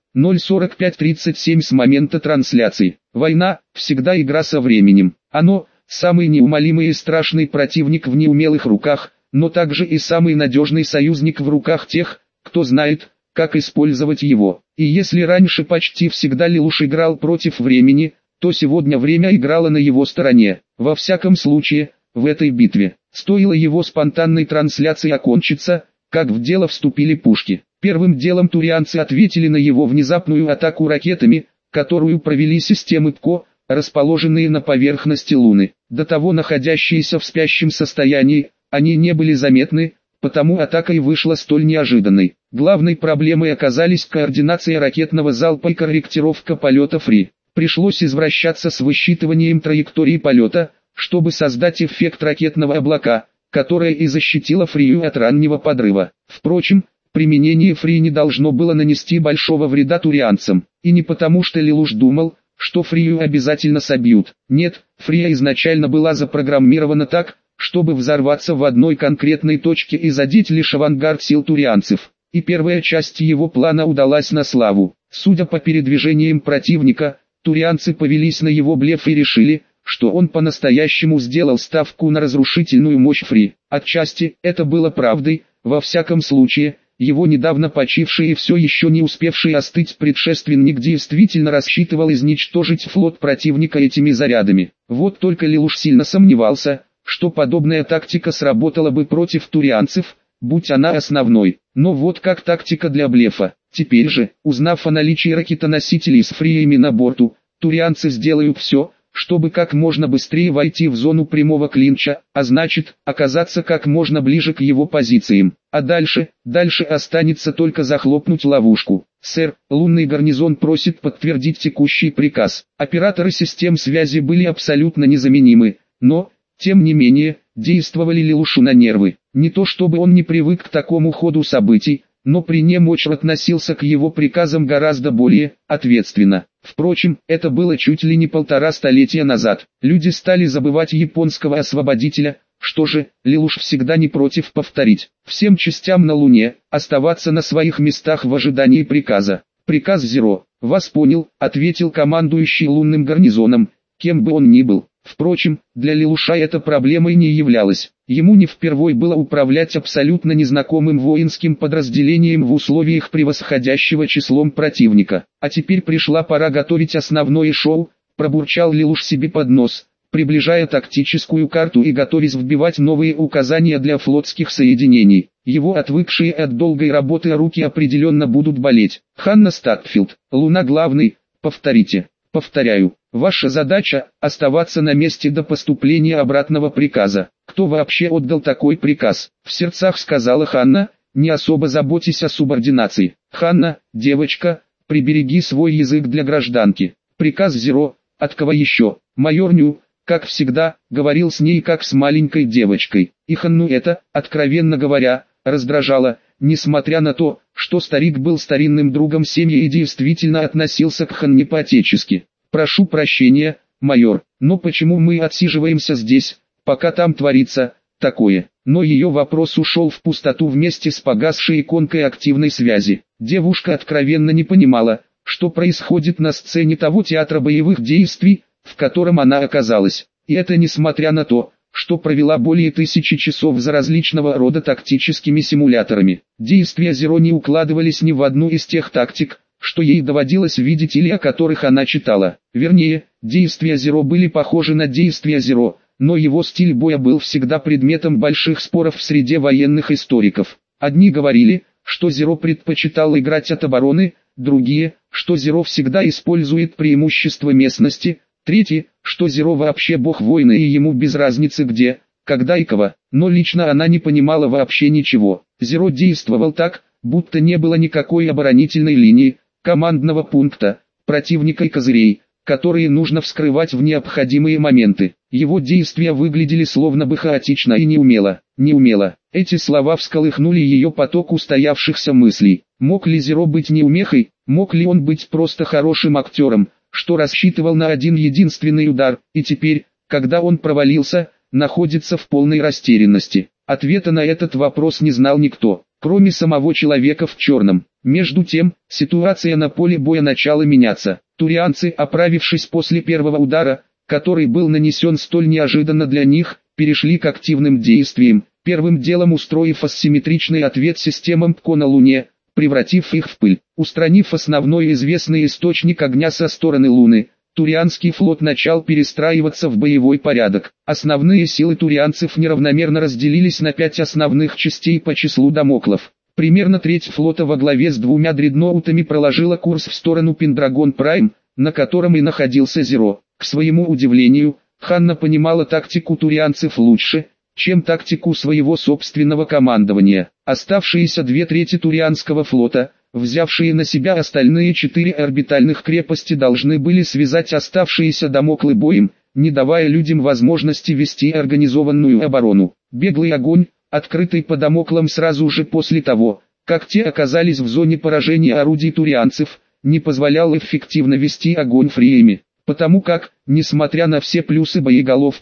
Speaker 1: 0:45:37 с момента трансляции. Война – всегда игра со временем. Оно – самый неумолимый и страшный противник в неумелых руках, но также и самый надежный союзник в руках тех, кто знает, как использовать его. И если раньше почти всегда Лилуш играл против времени, то сегодня время играло на его стороне. Во всяком случае, в этой битве. Стоило его спонтанной трансляции окончиться, как в дело вступили пушки. Первым делом турианцы ответили на его внезапную атаку ракетами, которую провели системы ПКО, расположенные на поверхности Луны. До того находящиеся в спящем состоянии, они не были заметны, потому атака и вышла столь неожиданной. Главной проблемой оказались координация ракетного залпа и корректировка полета Фри. Пришлось извращаться с высчитыванием траектории полета, чтобы создать эффект ракетного облака, которое и защитило Фрию от раннего подрыва. Впрочем, применение Фри не должно было нанести большого вреда турианцам. И не потому, что Лилуш думал, что Фрию обязательно собьют. Нет, Фрия изначально была запрограммирована так, чтобы взорваться в одной конкретной точке и задеть лишь авангард сил турианцев. И первая часть его плана удалась на славу. Судя по передвижениям противника, турианцы повелись на его блеф и решили, что он по-настоящему сделал ставку на разрушительную мощь Фри. Отчасти это было правдой, во всяком случае, его недавно почивший и все еще не успевший остыть предшественник действительно рассчитывал изничтожить флот противника этими зарядами. Вот только Лелуш сильно сомневался, что подобная тактика сработала бы против турианцев, будь она основной. Но вот как тактика для блефа. Теперь же, узнав о наличии ракетоносителей с фриями на борту, турианцы сделают все, чтобы как можно быстрее войти в зону прямого клинча, а значит, оказаться как можно ближе к его позициям. А дальше останется только захлопнуть ловушку. «Сэр, лунный гарнизон просит подтвердить текущий приказ». Операторы систем связи были абсолютно незаменимы, но, тем не менее, действовали Лелушу на нервы. Не то чтобы он не привык к такому ходу событий, но при нем Очер относился к его приказам гораздо более ответственно. Впрочем, это было чуть ли не 1,5 столетия назад. Люди стали забывать японского освободителя. Что же, Лелуш всегда не против повторить. Всем частям на Луне, оставаться на своих местах в ожидании приказа. «Приказ Зеро». «Вас понял», — ответил командующий лунным гарнизоном, кем бы он ни был. Впрочем, для Лелуша это проблемой не являлось. Ему не впервой было управлять абсолютно незнакомым воинским подразделением в условиях превосходящего числом противника. А теперь пришла пора готовить основное шоу, пробурчал Лелуш себе под нос, приближая тактическую карту и готовясь вбивать новые указания для флотских соединений. Его отвыкшие от долгой работы руки определенно будут болеть. «Ханна Статфилд, Луна главный, повторите». «Повторяю, ваша задача – оставаться на месте до поступления обратного приказа». «Кто вообще отдал такой приказ?» – в сердцах сказала Ханна, не особо заботясь о субординации. «Ханна, девочка, прибереги свой язык для гражданки». Приказ Зеро, от кого еще? Майор Ню, как всегда, говорил с ней как с маленькой девочкой. И Ханну это, откровенно говоря, раздражало, несмотря на то, что старик был старинным другом семьи и действительно относился к Ханне по-отечески. «Прошу прощения, майор, но почему мы отсиживаемся здесь, пока там творится такое?» Но ее вопрос ушел в пустоту вместе с погасшей иконкой активной связи. Девушка откровенно не понимала, что происходит на сцене того театра боевых действий, в котором она оказалась. И это несмотря на то, что провела более 1000 часов за различного рода тактическими симуляторами. Действия Зеро не укладывались ни в одну из тех тактик, что ей доводилось видеть или о которых она читала. Вернее, действия Зеро были похожи на действия Зеро, но его стиль боя был всегда предметом больших споров в среде военных историков. Одни говорили, что Зеро предпочитал играть от обороны, другие, что Зеро всегда использует преимущество местности, третьи, что Зеро вообще бог войны и ему без разницы где, когда и кого. Но лично она не понимала вообще ничего. Зеро действовал так, будто не было никакой оборонительной линии, командного пункта, противника и козырей, которые нужно вскрывать в необходимые моменты. Его действия выглядели словно бы хаотично и неумело. Эти слова всколыхнули ее поток устоявшихся мыслей. Мог ли Зеро быть неумехой, мог ли он быть просто хорошим актером, что рассчитывал на один единственный удар, и теперь, когда он провалился, находится в полной растерянности. Ответа на этот вопрос не знал никто, кроме самого человека в черном. Между тем, ситуация на поле боя начала меняться. Турианцы, оправившись после первого удара, который был нанесен столь неожиданно для них, перешли к активным действиям, первым делом устроив асимметричный ответ системам ПКО на Луне, превратив их в пыль. Устранив основной известный источник огня со стороны Луны, Турианский флот начал перестраиваться в боевой порядок. Основные силы турианцев неравномерно разделились на 5 основных частей по числу дамоклов. Примерно треть флота во главе с 2 дредноутами проложила курс в сторону Пендрагон Прайм, на котором и находился Зеро. К своему удивлению, Ханна понимала тактику турианцев лучше, чем тактику своего собственного командования. Оставшиеся 2/3 турианского флота, взявшие на себя остальные 4 орбитальных крепости, должны были связать оставшиеся дамоклы боем, не давая людям возможности вести организованную оборону. Беглый огонь, открытый по дамоклам сразу же после того, как те оказались в зоне поражения орудий турианцев, не позволял эффективно вести огонь фриями, потому как, несмотря на все плюсы боеголовки,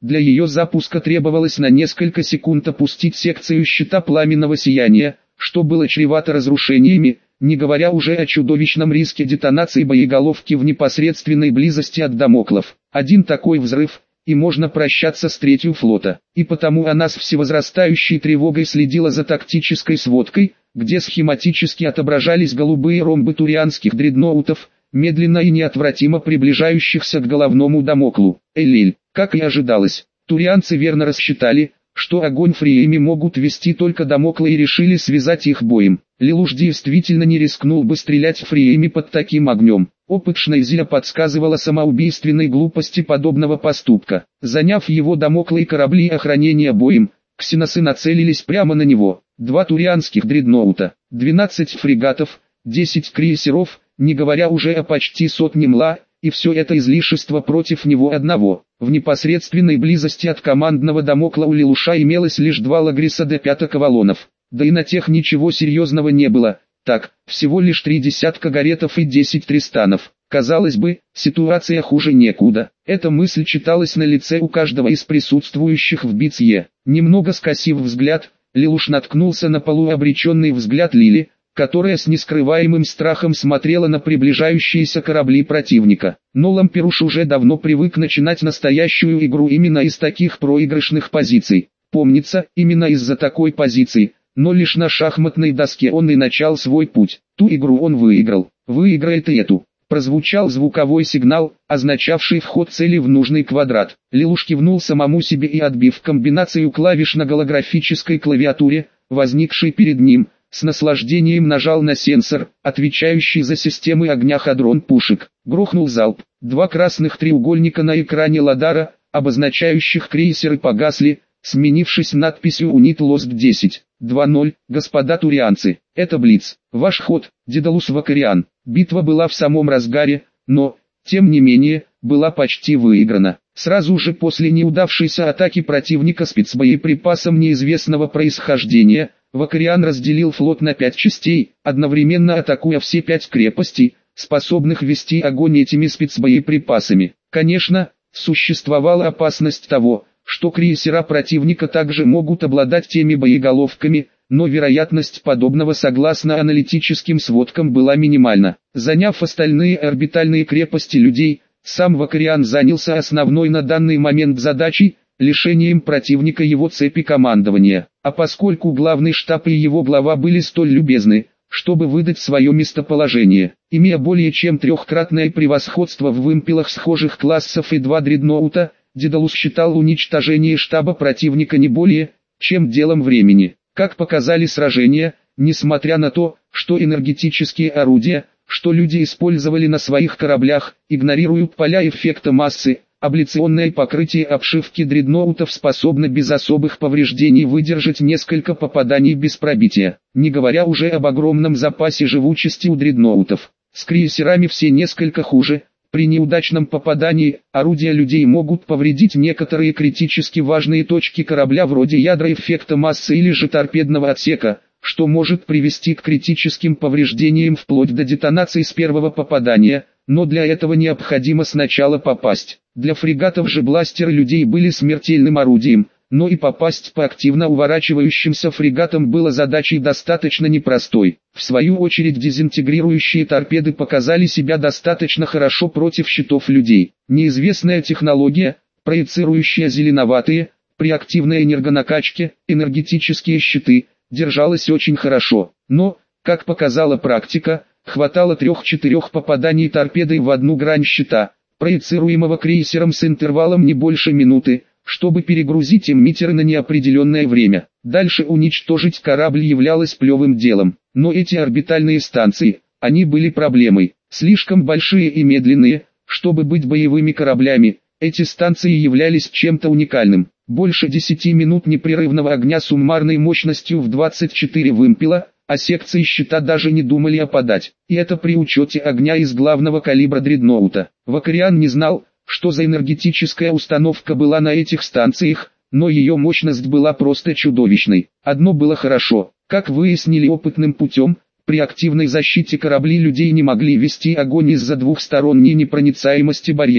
Speaker 1: Для ее запуска требовалось на несколько секунд опустить секцию щита пламенного сияния, что было чревато разрушениями, не говоря уже о чудовищном риске детонации боеголовки в непосредственной близости от Дамоклов. Один такой взрыв, и можно прощаться с третью флота. И потому она с всевозрастающей тревогой следила за тактической сводкой, где схематически отображались голубые ромбы турианских дредноутов, медленно и неотвратимо приближающихся к головному Дамоклу. Эллиль, как и ожидалось, турианцы верно рассчитали, что огонь фриями могут вести только Дамокла, и решили связать их боем. Лелуш действительно не рискнул бы стрелять фриями под таким огнем. Опыт Шнейзеля подсказывал о самоубийственной глупости подобного поступка. Заняв его Дамокла и корабли охранения боем, ксеносы нацелились прямо на него. 2 турианских дредноута, 12 фрегатов, 10 крейсеров, не говоря уже о почти сотне мла, и все это излишество против него одного. В непосредственной близости от командного Дамокла у Лелуша имелось лишь 2 лагриса до 5 кавалонов, да и на тех ничего серьезного не было. Так, всего лишь 3 десятка гаретов и 10 тристанов. Казалось бы, ситуация хуже некуда. Эта мысль читалась на лице у каждого из присутствующих в битве. Немного скосив взгляд, Лелуш наткнулся на полуобреченный взгляд Лили, которая с нескрываемым страхом смотрела на приближающиеся корабли противника. Но Ламперуш уже давно привык начинать настоящую игру именно из таких проигрышных позиций. Помнится, именно из-за такой позиции, но лишь на шахматной доске он и начал свой путь. Ту игру он выиграл, выиграет и эту. Прозвучал звуковой сигнал, означавший вход цели в нужный квадрат. Лелуш кивнул самому себе и, отбив комбинацию клавиш на голографической клавиатуре, возникшей перед ним, с наслаждением нажал на сенсор, отвечающий за системы огня хадрон пушек. Грохнул залп. 2 красных треугольника на экране Ладара, обозначающих крейсеры, погасли, сменившись надписью «Unit Lost 10». 2-0, господа турианцы, это Блиц. Ваш ход, Дедалус Вакариан. Битва была в самом разгаре, но, тем не менее, была почти выиграна. Сразу же после неудавшейся атаки противника спецбоеприпасом неизвестного происхождения, Вакариан разделил флот на 5 частей, одновременно атакуя все 5 крепостей, способных вести огонь этими спецбоеприпасами. Конечно, существовала опасность того, что крейсера противника также могут обладать теми боеголовками, но вероятность подобного согласно аналитическим сводкам была минимальна. Заняв остальные орбитальные крепости людей, сам Вакариан занялся основной на данный момент задачей – лишением противника его цепи командования. А поскольку главный штаб и его глава были столь любезны, чтобы выдать свое местоположение, имея более чем 3-кратное превосходство в вымпелах схожих классов и 2 дредноута, Дедалус считал уничтожение штаба противника не более, чем делом времени. Как показали сражения, несмотря на то, что энергетические орудия, что люди использовали на своих кораблях, игнорируют поля эффекта массы, абляционное покрытие обшивки дредноутов способно без особых повреждений выдержать несколько попаданий без пробития, не говоря уже об огромном запасе живучести у дредноутов. С крейсерами все несколько хуже. При неудачном попадании, орудия людей могут повредить некоторые критически важные точки корабля вроде ядра эффекта массы или же торпедного отсека, что может привести к критическим повреждениям вплоть до детонации с первого попадания, но для этого необходимо сначала попасть. Для фрегатов же бластеры людей были смертельным орудием, но и попасть по активно уворачивающимся фрегатам было задачей достаточно непростой. В свою очередь дезинтегрирующие торпеды показали себя достаточно хорошо против щитов людей. Неизвестная технология, проецирующая зеленоватые, при активной энергонакачке, энергетические щиты, держалась очень хорошо. Но, как показала практика, хватало 3-4 попаданий торпедой в одну грань щита, проецируемого крейсером с интервалом не больше минуты, чтобы перегрузить эмиттеры на неопределенное время. Дальше уничтожить корабль являлось плевым делом. Но эти орбитальные станции, они были проблемой. Слишком большие и медленные, чтобы быть боевыми кораблями, эти станции являлись чем-то уникальным. Больше 10 минут непрерывного огня суммарной мощностью в 24 вымпела, а секции щита даже не думали опадать. И это при учете огня из главного калибра дредноута. Вакариан не знал, что за энергетическая установка была на этих станциях, но ее мощность была просто чудовищной. Одно было хорошо, как выяснили опытным путем, при активной защите корабли людей не могли вести огонь из-за двухсторонней непроницаемости барьеров.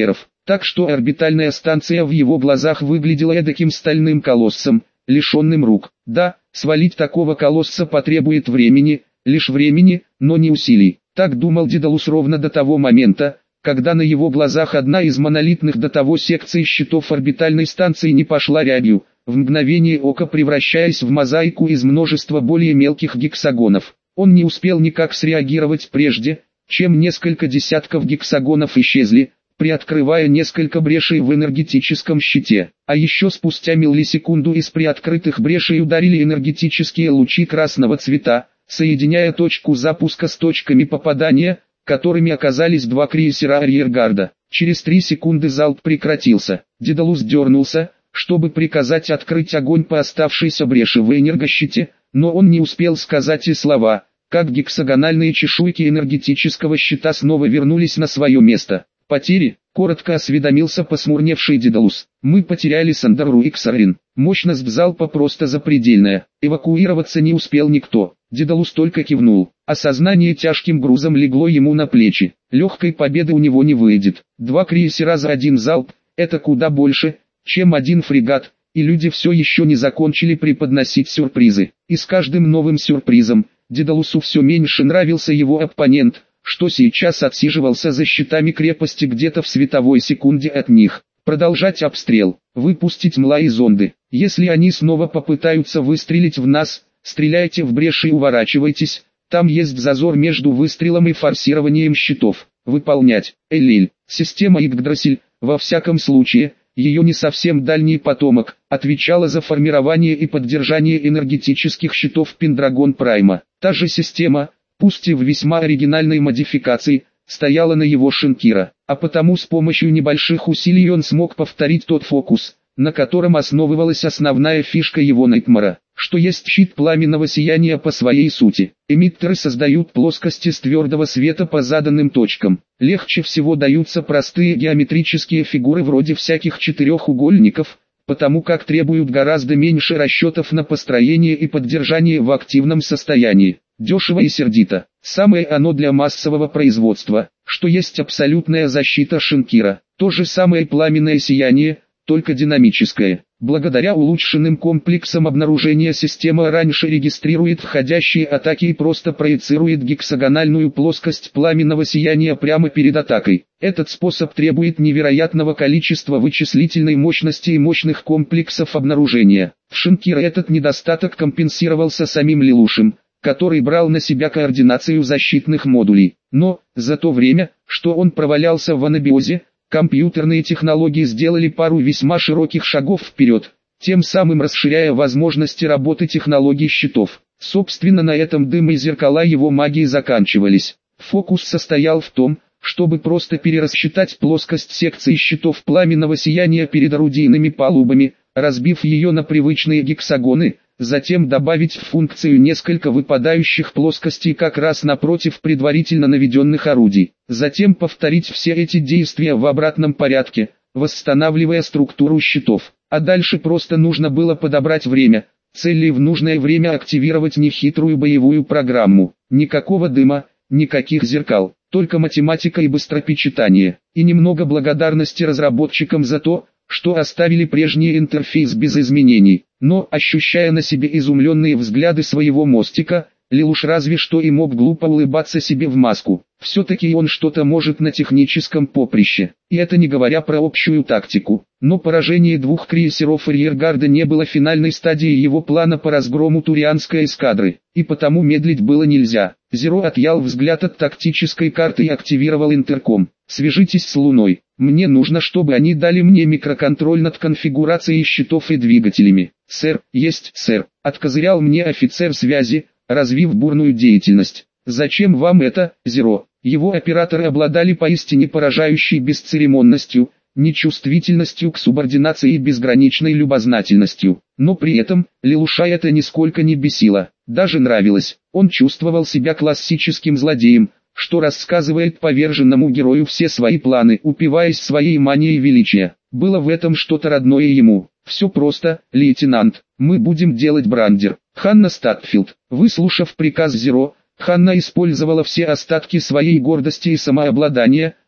Speaker 1: так что орбитальная станция в его глазах выглядела эдаким стальным колоссом, лишенным рук. Да, свалить такого колосса потребует времени, лишь времени, но не усилий. Так думал Дедалус ровно до того момента, когда на его глазах одна из монолитных до того секций щитов орбитальной станции не пошла рябью, в мгновение ока превращаясь в мозаику из множества более мелких гексагонов. Он не успел никак среагировать прежде, чем несколько десятков гексагонов исчезли, приоткрывая несколько брешей в энергетическом щите. А еще спустя миллисекунду из приоткрытых брешей ударили энергетические лучи красного цвета, соединяя точку запуска с точками попадания, которыми оказались два крейсера арьергарда. Через 3 секунды залп прекратился. Дедалус дернулся, чтобы приказать открыть огонь по оставшейся бреши в энергощите, но он не успел сказать и слова, как гексагональные чешуйки энергетического щита снова вернулись на свое место. «Потери?» — коротко осведомился посмурневший Дедалус. «Мы потеряли Сандеру и Ксарин. Мощность залпа просто запредельная. Эвакуироваться не успел никто». Дедалус только кивнул, а сознание тяжким грузом легло ему на плечи. Легкой победы у него не выйдет. 2 крейсера за один залп — это куда больше, чем 1 фрегат, и люди все еще не закончили преподносить сюрпризы. И с каждым новым сюрпризом, Дедалусу все меньше нравился его оппонент, что сейчас отсиживался за щитами крепости где-то в световой секунде от них. Продолжать обстрел, выпустить МЛА и зонды. Если они снова попытаются выстрелить в нас, стреляйте в бреши и уворачивайтесь, там есть зазор между выстрелом и форсированием щитов. Выполнять. Эллиль. Система Игдрасиль, во всяком случае, ее не совсем дальний потомок, отвечала за формирование и поддержание энергетических щитов Пендрагон Прайма. Та же система, пусть и в весьма оригинальной модификации, стояла на его Шинкира, а потому с помощью небольших усилий он смог повторить тот фокус, на котором основывалась основная фишка его Найтмара, что есть щит пламенного сияния по своей сути. Эмиттеры создают плоскости с твердого света по заданным точкам. Легче всего даются простые геометрические фигуры вроде всяких четырехугольников, потому как требуют гораздо меньше расчетов на построение и поддержание в активном состоянии. Дешево и сердито. Самое оно для массового производства, что есть абсолютная защита Шинкира. То же самое пламенное сияние, только динамическое. Благодаря улучшенным комплексам обнаружения система раньше регистрирует входящие атаки и просто проецирует гексагональную плоскость пламенного сияния прямо перед атакой. Этот способ требует невероятного количества вычислительной мощности и мощных комплексов обнаружения. В Шинкира этот недостаток компенсировался самим Лелушем, который брал на себя координацию защитных модулей. Но, за то время, что он провалялся в анабиозе, компьютерные технологии сделали пару весьма широких шагов вперед, тем самым расширяя возможности работы технологий щитов. Собственно, на этом дым и зеркала его магии заканчивались. Фокус состоял в том, чтобы просто перерасчитать плоскость секции щитов пламенного сияния перед орудийными палубами, разбив ее на привычные гексагоны, затем добавить в функцию несколько выпадающих плоскостей как раз напротив предварительно наведенных орудий. Затем повторить все эти действия в обратном порядке, восстанавливая структуру щитов. А дальше просто нужно было подобрать время, цели в нужное время активировать нехитрую боевую программу. Никакого дыма, никаких зеркал, только математика и быстропечатание. И немного благодарности разработчикам за то, что оставили прежний интерфейс без изменений. Но, ощущая на себе изумленные взгляды своего мостика, Лелуш разве что и мог глупо улыбаться себе в маску. Все-таки он что-то может на техническом поприще, и это не говоря про общую тактику. Но поражение 2 крейсеров арьергарда не было финальной стадией его плана по разгрому турианской эскадры, и потому медлить было нельзя. Зеро отъял взгляд от тактической карты и активировал интерком. «Свяжитесь с Луной. Мне нужно, чтобы они дали мне микроконтроль над конфигурацией щитов и двигателями». «Сэр, есть, сэр», — откозырял мне офицер связи, развив бурную деятельность. «Зачем вам это, Зеро?» Его операторы обладали поистине поражающей бесцеремонностью, нечувствительностью к субординации и безграничной любознательностью. Но при этом, Лелуша это нисколько не бесило, даже нравилось. Он чувствовал себя классическим злодеем, что рассказывает поверженному герою все свои планы, упиваясь своей манией величия. Было в этом что-то родное ему. «Все просто, лейтенант, мы будем делать брандер». Ханна Статфилд. Выслушав приказ Зеро, Ханна использовала все остатки своей гордости и самообладания,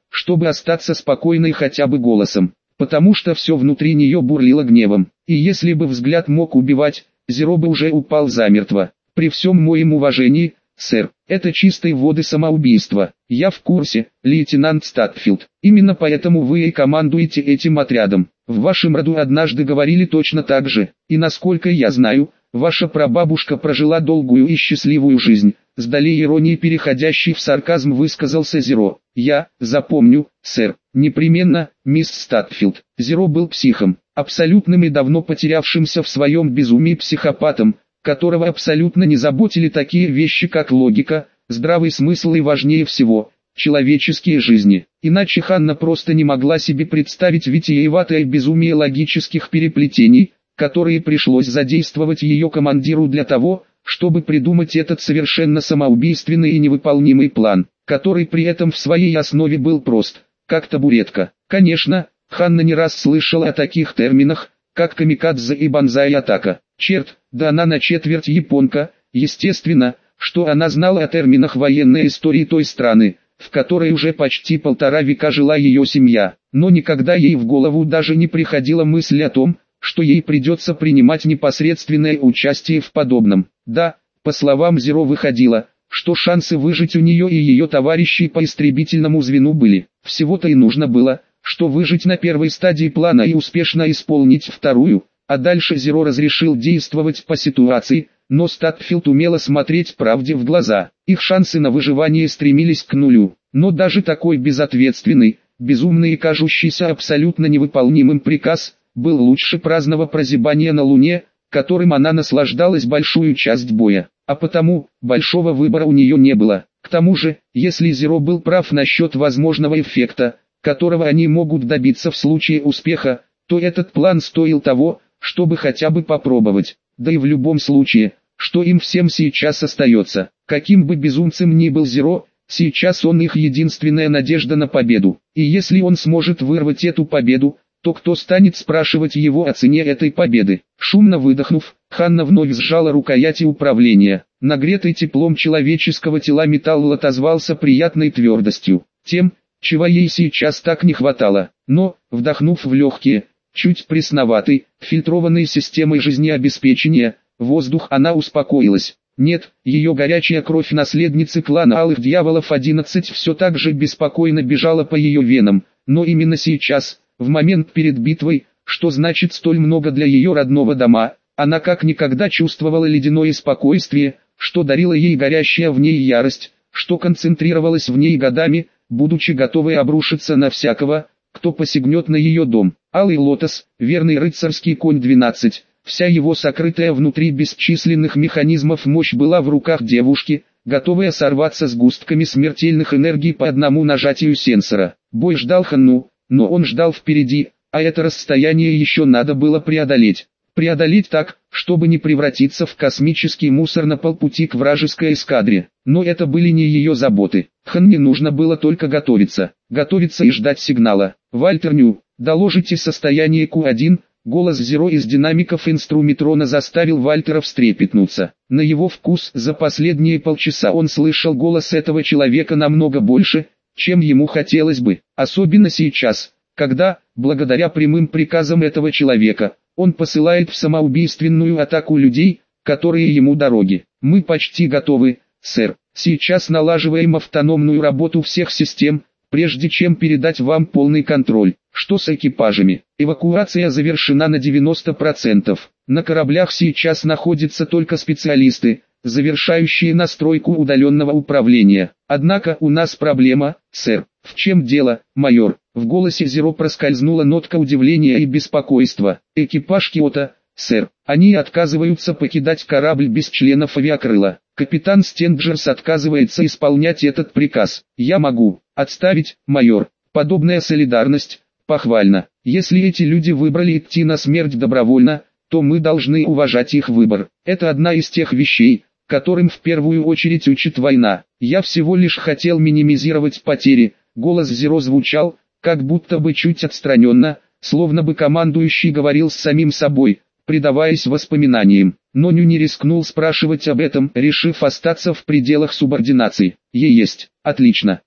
Speaker 1: чтобы остаться спокойной хотя бы голосом, потому что все внутри нее бурлило гневом. И если бы взгляд мог убивать, Зеро бы уже упал замертво. При всем моем уважении, сэр, это чистой воды самоубийство. Я в курсе, лейтенант Статфилд. Именно поэтому вы и командуете этим отрядом. В вашем роду однажды говорили точно так же. И насколько я знаю, ваша прабабушка прожила долгую и счастливую жизнь. С долей иронии, переходящей в сарказм, высказался Зеро. Я запомню, сэр. Непременно, мисс Статфилд. Зеро был психом, абсолютным и давно потерявшимся в своем безумии психопатом, которого абсолютно не заботили такие вещи, как логика, здравый смысл и, важнее всего, человеческие жизни. Иначе Ханна просто не могла себе представить витиеватое безумие логических переплетений, которые пришлось задействовать ее командиру для того, чтобы придумать этот совершенно самоубийственный и невыполнимый план, который при этом в своей основе был прост, как табуретка. Конечно, Ханна не раз слышала о таких терминах, как камикадзе и банзай-атака. Черт, да она на четверть японка, естественно, что она знала о терминах военной истории той страны, в которой уже почти 1,5 века жила ее семья, но никогда ей в голову даже не приходила мысль о том, что ей придется принимать непосредственное участие в подобном. Да, по словам Зеро выходило, что шансы выжить у нее и ее товарищей по истребительному звену были. Всего-то и нужно было, что выжить на первой стадии плана и успешно исполнить вторую, а дальше Зеро разрешил действовать по ситуации, но Статфилд умела смотреть правде в глаза. Их шансы на выживание стремились к нулю, но даже такой безответственный, безумный и кажущийся абсолютно невыполнимым приказ был лучше праздного прозябания на Луне, которым она наслаждалась большую часть боя, а потому, большого выбора у нее не было. К тому же, если Зеро был прав насчет возможного эффекта, которого они могут добиться в случае успеха, то этот план стоил того, чтобы хотя бы попробовать. Да и в любом случае, что им всем сейчас остается, каким бы безумцем ни был Зеро, сейчас он их единственная надежда на победу. И если он сможет вырвать эту победу, то кто станет спрашивать его о цене этой победы? Шумно выдохнув, Ханна вновь сжала рукояти управления. Нагретый теплом человеческого тела металл отозвался приятной твердостью, тем, чего ей сейчас так не хватало. Но, вдохнув в легкие, чуть пресноватый, фильтрованной системой жизнеобеспечения, воздух, она успокоилась. Нет, ее горячая кровь наследницы клана Алых Дьяволов 11 все так же беспокойно бежала по ее венам, но именно сейчас, в момент перед битвой, что значит столь много для ее родного дома, она как никогда чувствовала ледяное спокойствие, что дарила ей горящая в ней ярость, что концентрировалась в ней годами, будучи готовой обрушиться на всякого, кто посягнет на ее дом. Алый лотос, верный рыцарский конь 12, вся его сокрытая внутри бесчисленных механизмов мощь была в руках девушки, готовая сорваться с густками смертельных энергий по одному нажатию сенсора. Бой ждал Ханну, но он ждал впереди, а это расстояние еще надо было преодолеть. Преодолеть так, чтобы не превратиться в космический мусор на полпути к вражеской эскадре. Но это были не ее заботы. Ханне нужно было только готовиться. Готовиться и ждать сигнала. «Вальтер Ню, доложите состояние Q1». Голос Зеро из динамиков инструмитрона заставил Вальтера встрепетнуться. На его вкус за последние полчаса он слышал голос этого человека намного больше, чем ему хотелось бы. Особенно сейчас, когда, благодаря прямым приказам этого человека, он посылает в самоубийственную атаку людей, которые ему дороги. «Мы почти готовы, сэр. Сейчас налаживаем автономную работу всех систем, прежде чем передать вам полный контроль. Что с экипажами? Эвакуация завершена на 90%. На кораблях сейчас находятся только специалисты, завершающие настройку удаленного управления. Однако у нас проблема, сэр». «В чем дело, майор?» В голосе Зеро проскользнула нотка удивления и беспокойства. «Экипаж Киото, сэр. Они отказываются покидать корабль без членов авиакрыла. Капитан Стенджерс отказывается исполнять этот приказ. Я могу отставить, майор. Подобная солидарность похвальна. Если эти люди выбрали идти на смерть добровольно, то мы должны уважать их выбор. Это одна из тех вещей, которым в первую очередь учит война. Я всего лишь хотел минимизировать потери». Голос Зеро звучал, как будто бы чуть отстраненно, словно бы командующий говорил с самим собой, предаваясь воспоминаниям. Но Ню не рискнул спрашивать об этом, решив остаться в пределах субординации. «Есть. Отлично.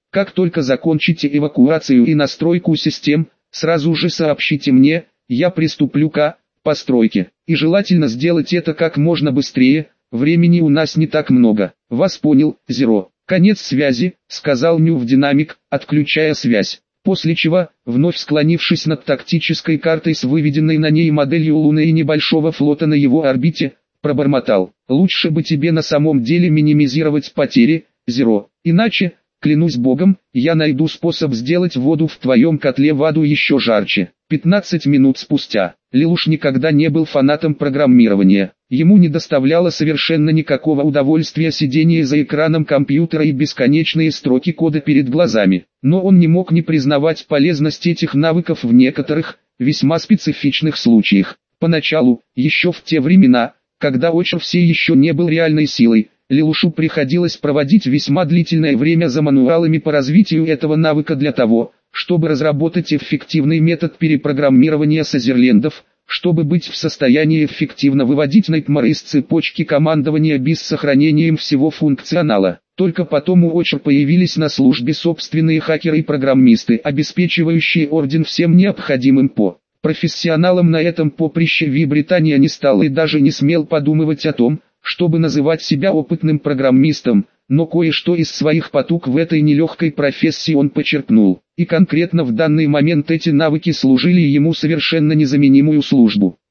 Speaker 1: Как только закончите эвакуацию и настройку систем, сразу же сообщите мне, я приступлю к постройке. И желательно сделать это как можно быстрее, времени у нас не так много. Вас понял, Зеро. Конец связи, сказал Ню в динамик, отключая связь. После чего, вновь склонившись над тактической картой с выведенной на ней моделью Луны и небольшого флота на его орбите, пробормотал: «Лучше бы тебе на самом деле минимизировать потери, Зеро, иначе, клянусь богом, я найду способ сделать воду в твоем котле в аду еще жарче». 15 минут спустя. Лелуш никогда не был фанатом программирования. Ему не доставляло совершенно никакого удовольствия сидение за экраном компьютера и бесконечные строки кода перед глазами. Но он не мог не признавать полезность этих навыков в некоторых, весьма специфичных случаях. Поначалу, еще в те времена, когда Очер все еще не был реальной силой, Лелушу приходилось проводить весьма длительное время за мануалами по развитию этого навыка для того, чтобы разработать эффективный метод перепрограммирования сазерлендов, чтобы быть в состоянии эффективно выводить найтмары из цепочки командования без сохранения всего функционала. Только потом у Очер появились на службе собственные хакеры и программисты, обеспечивающие орден всем необходимым по профессионалам на этом поприще. Британия не стал и даже не смел подумывать о том, чтобы называть себя опытным программистом, но кое-что из своих потуг в этой нелегкой профессии он почерпнул, и конкретно в данный момент эти навыки служили ему совершенно незаменимую службу.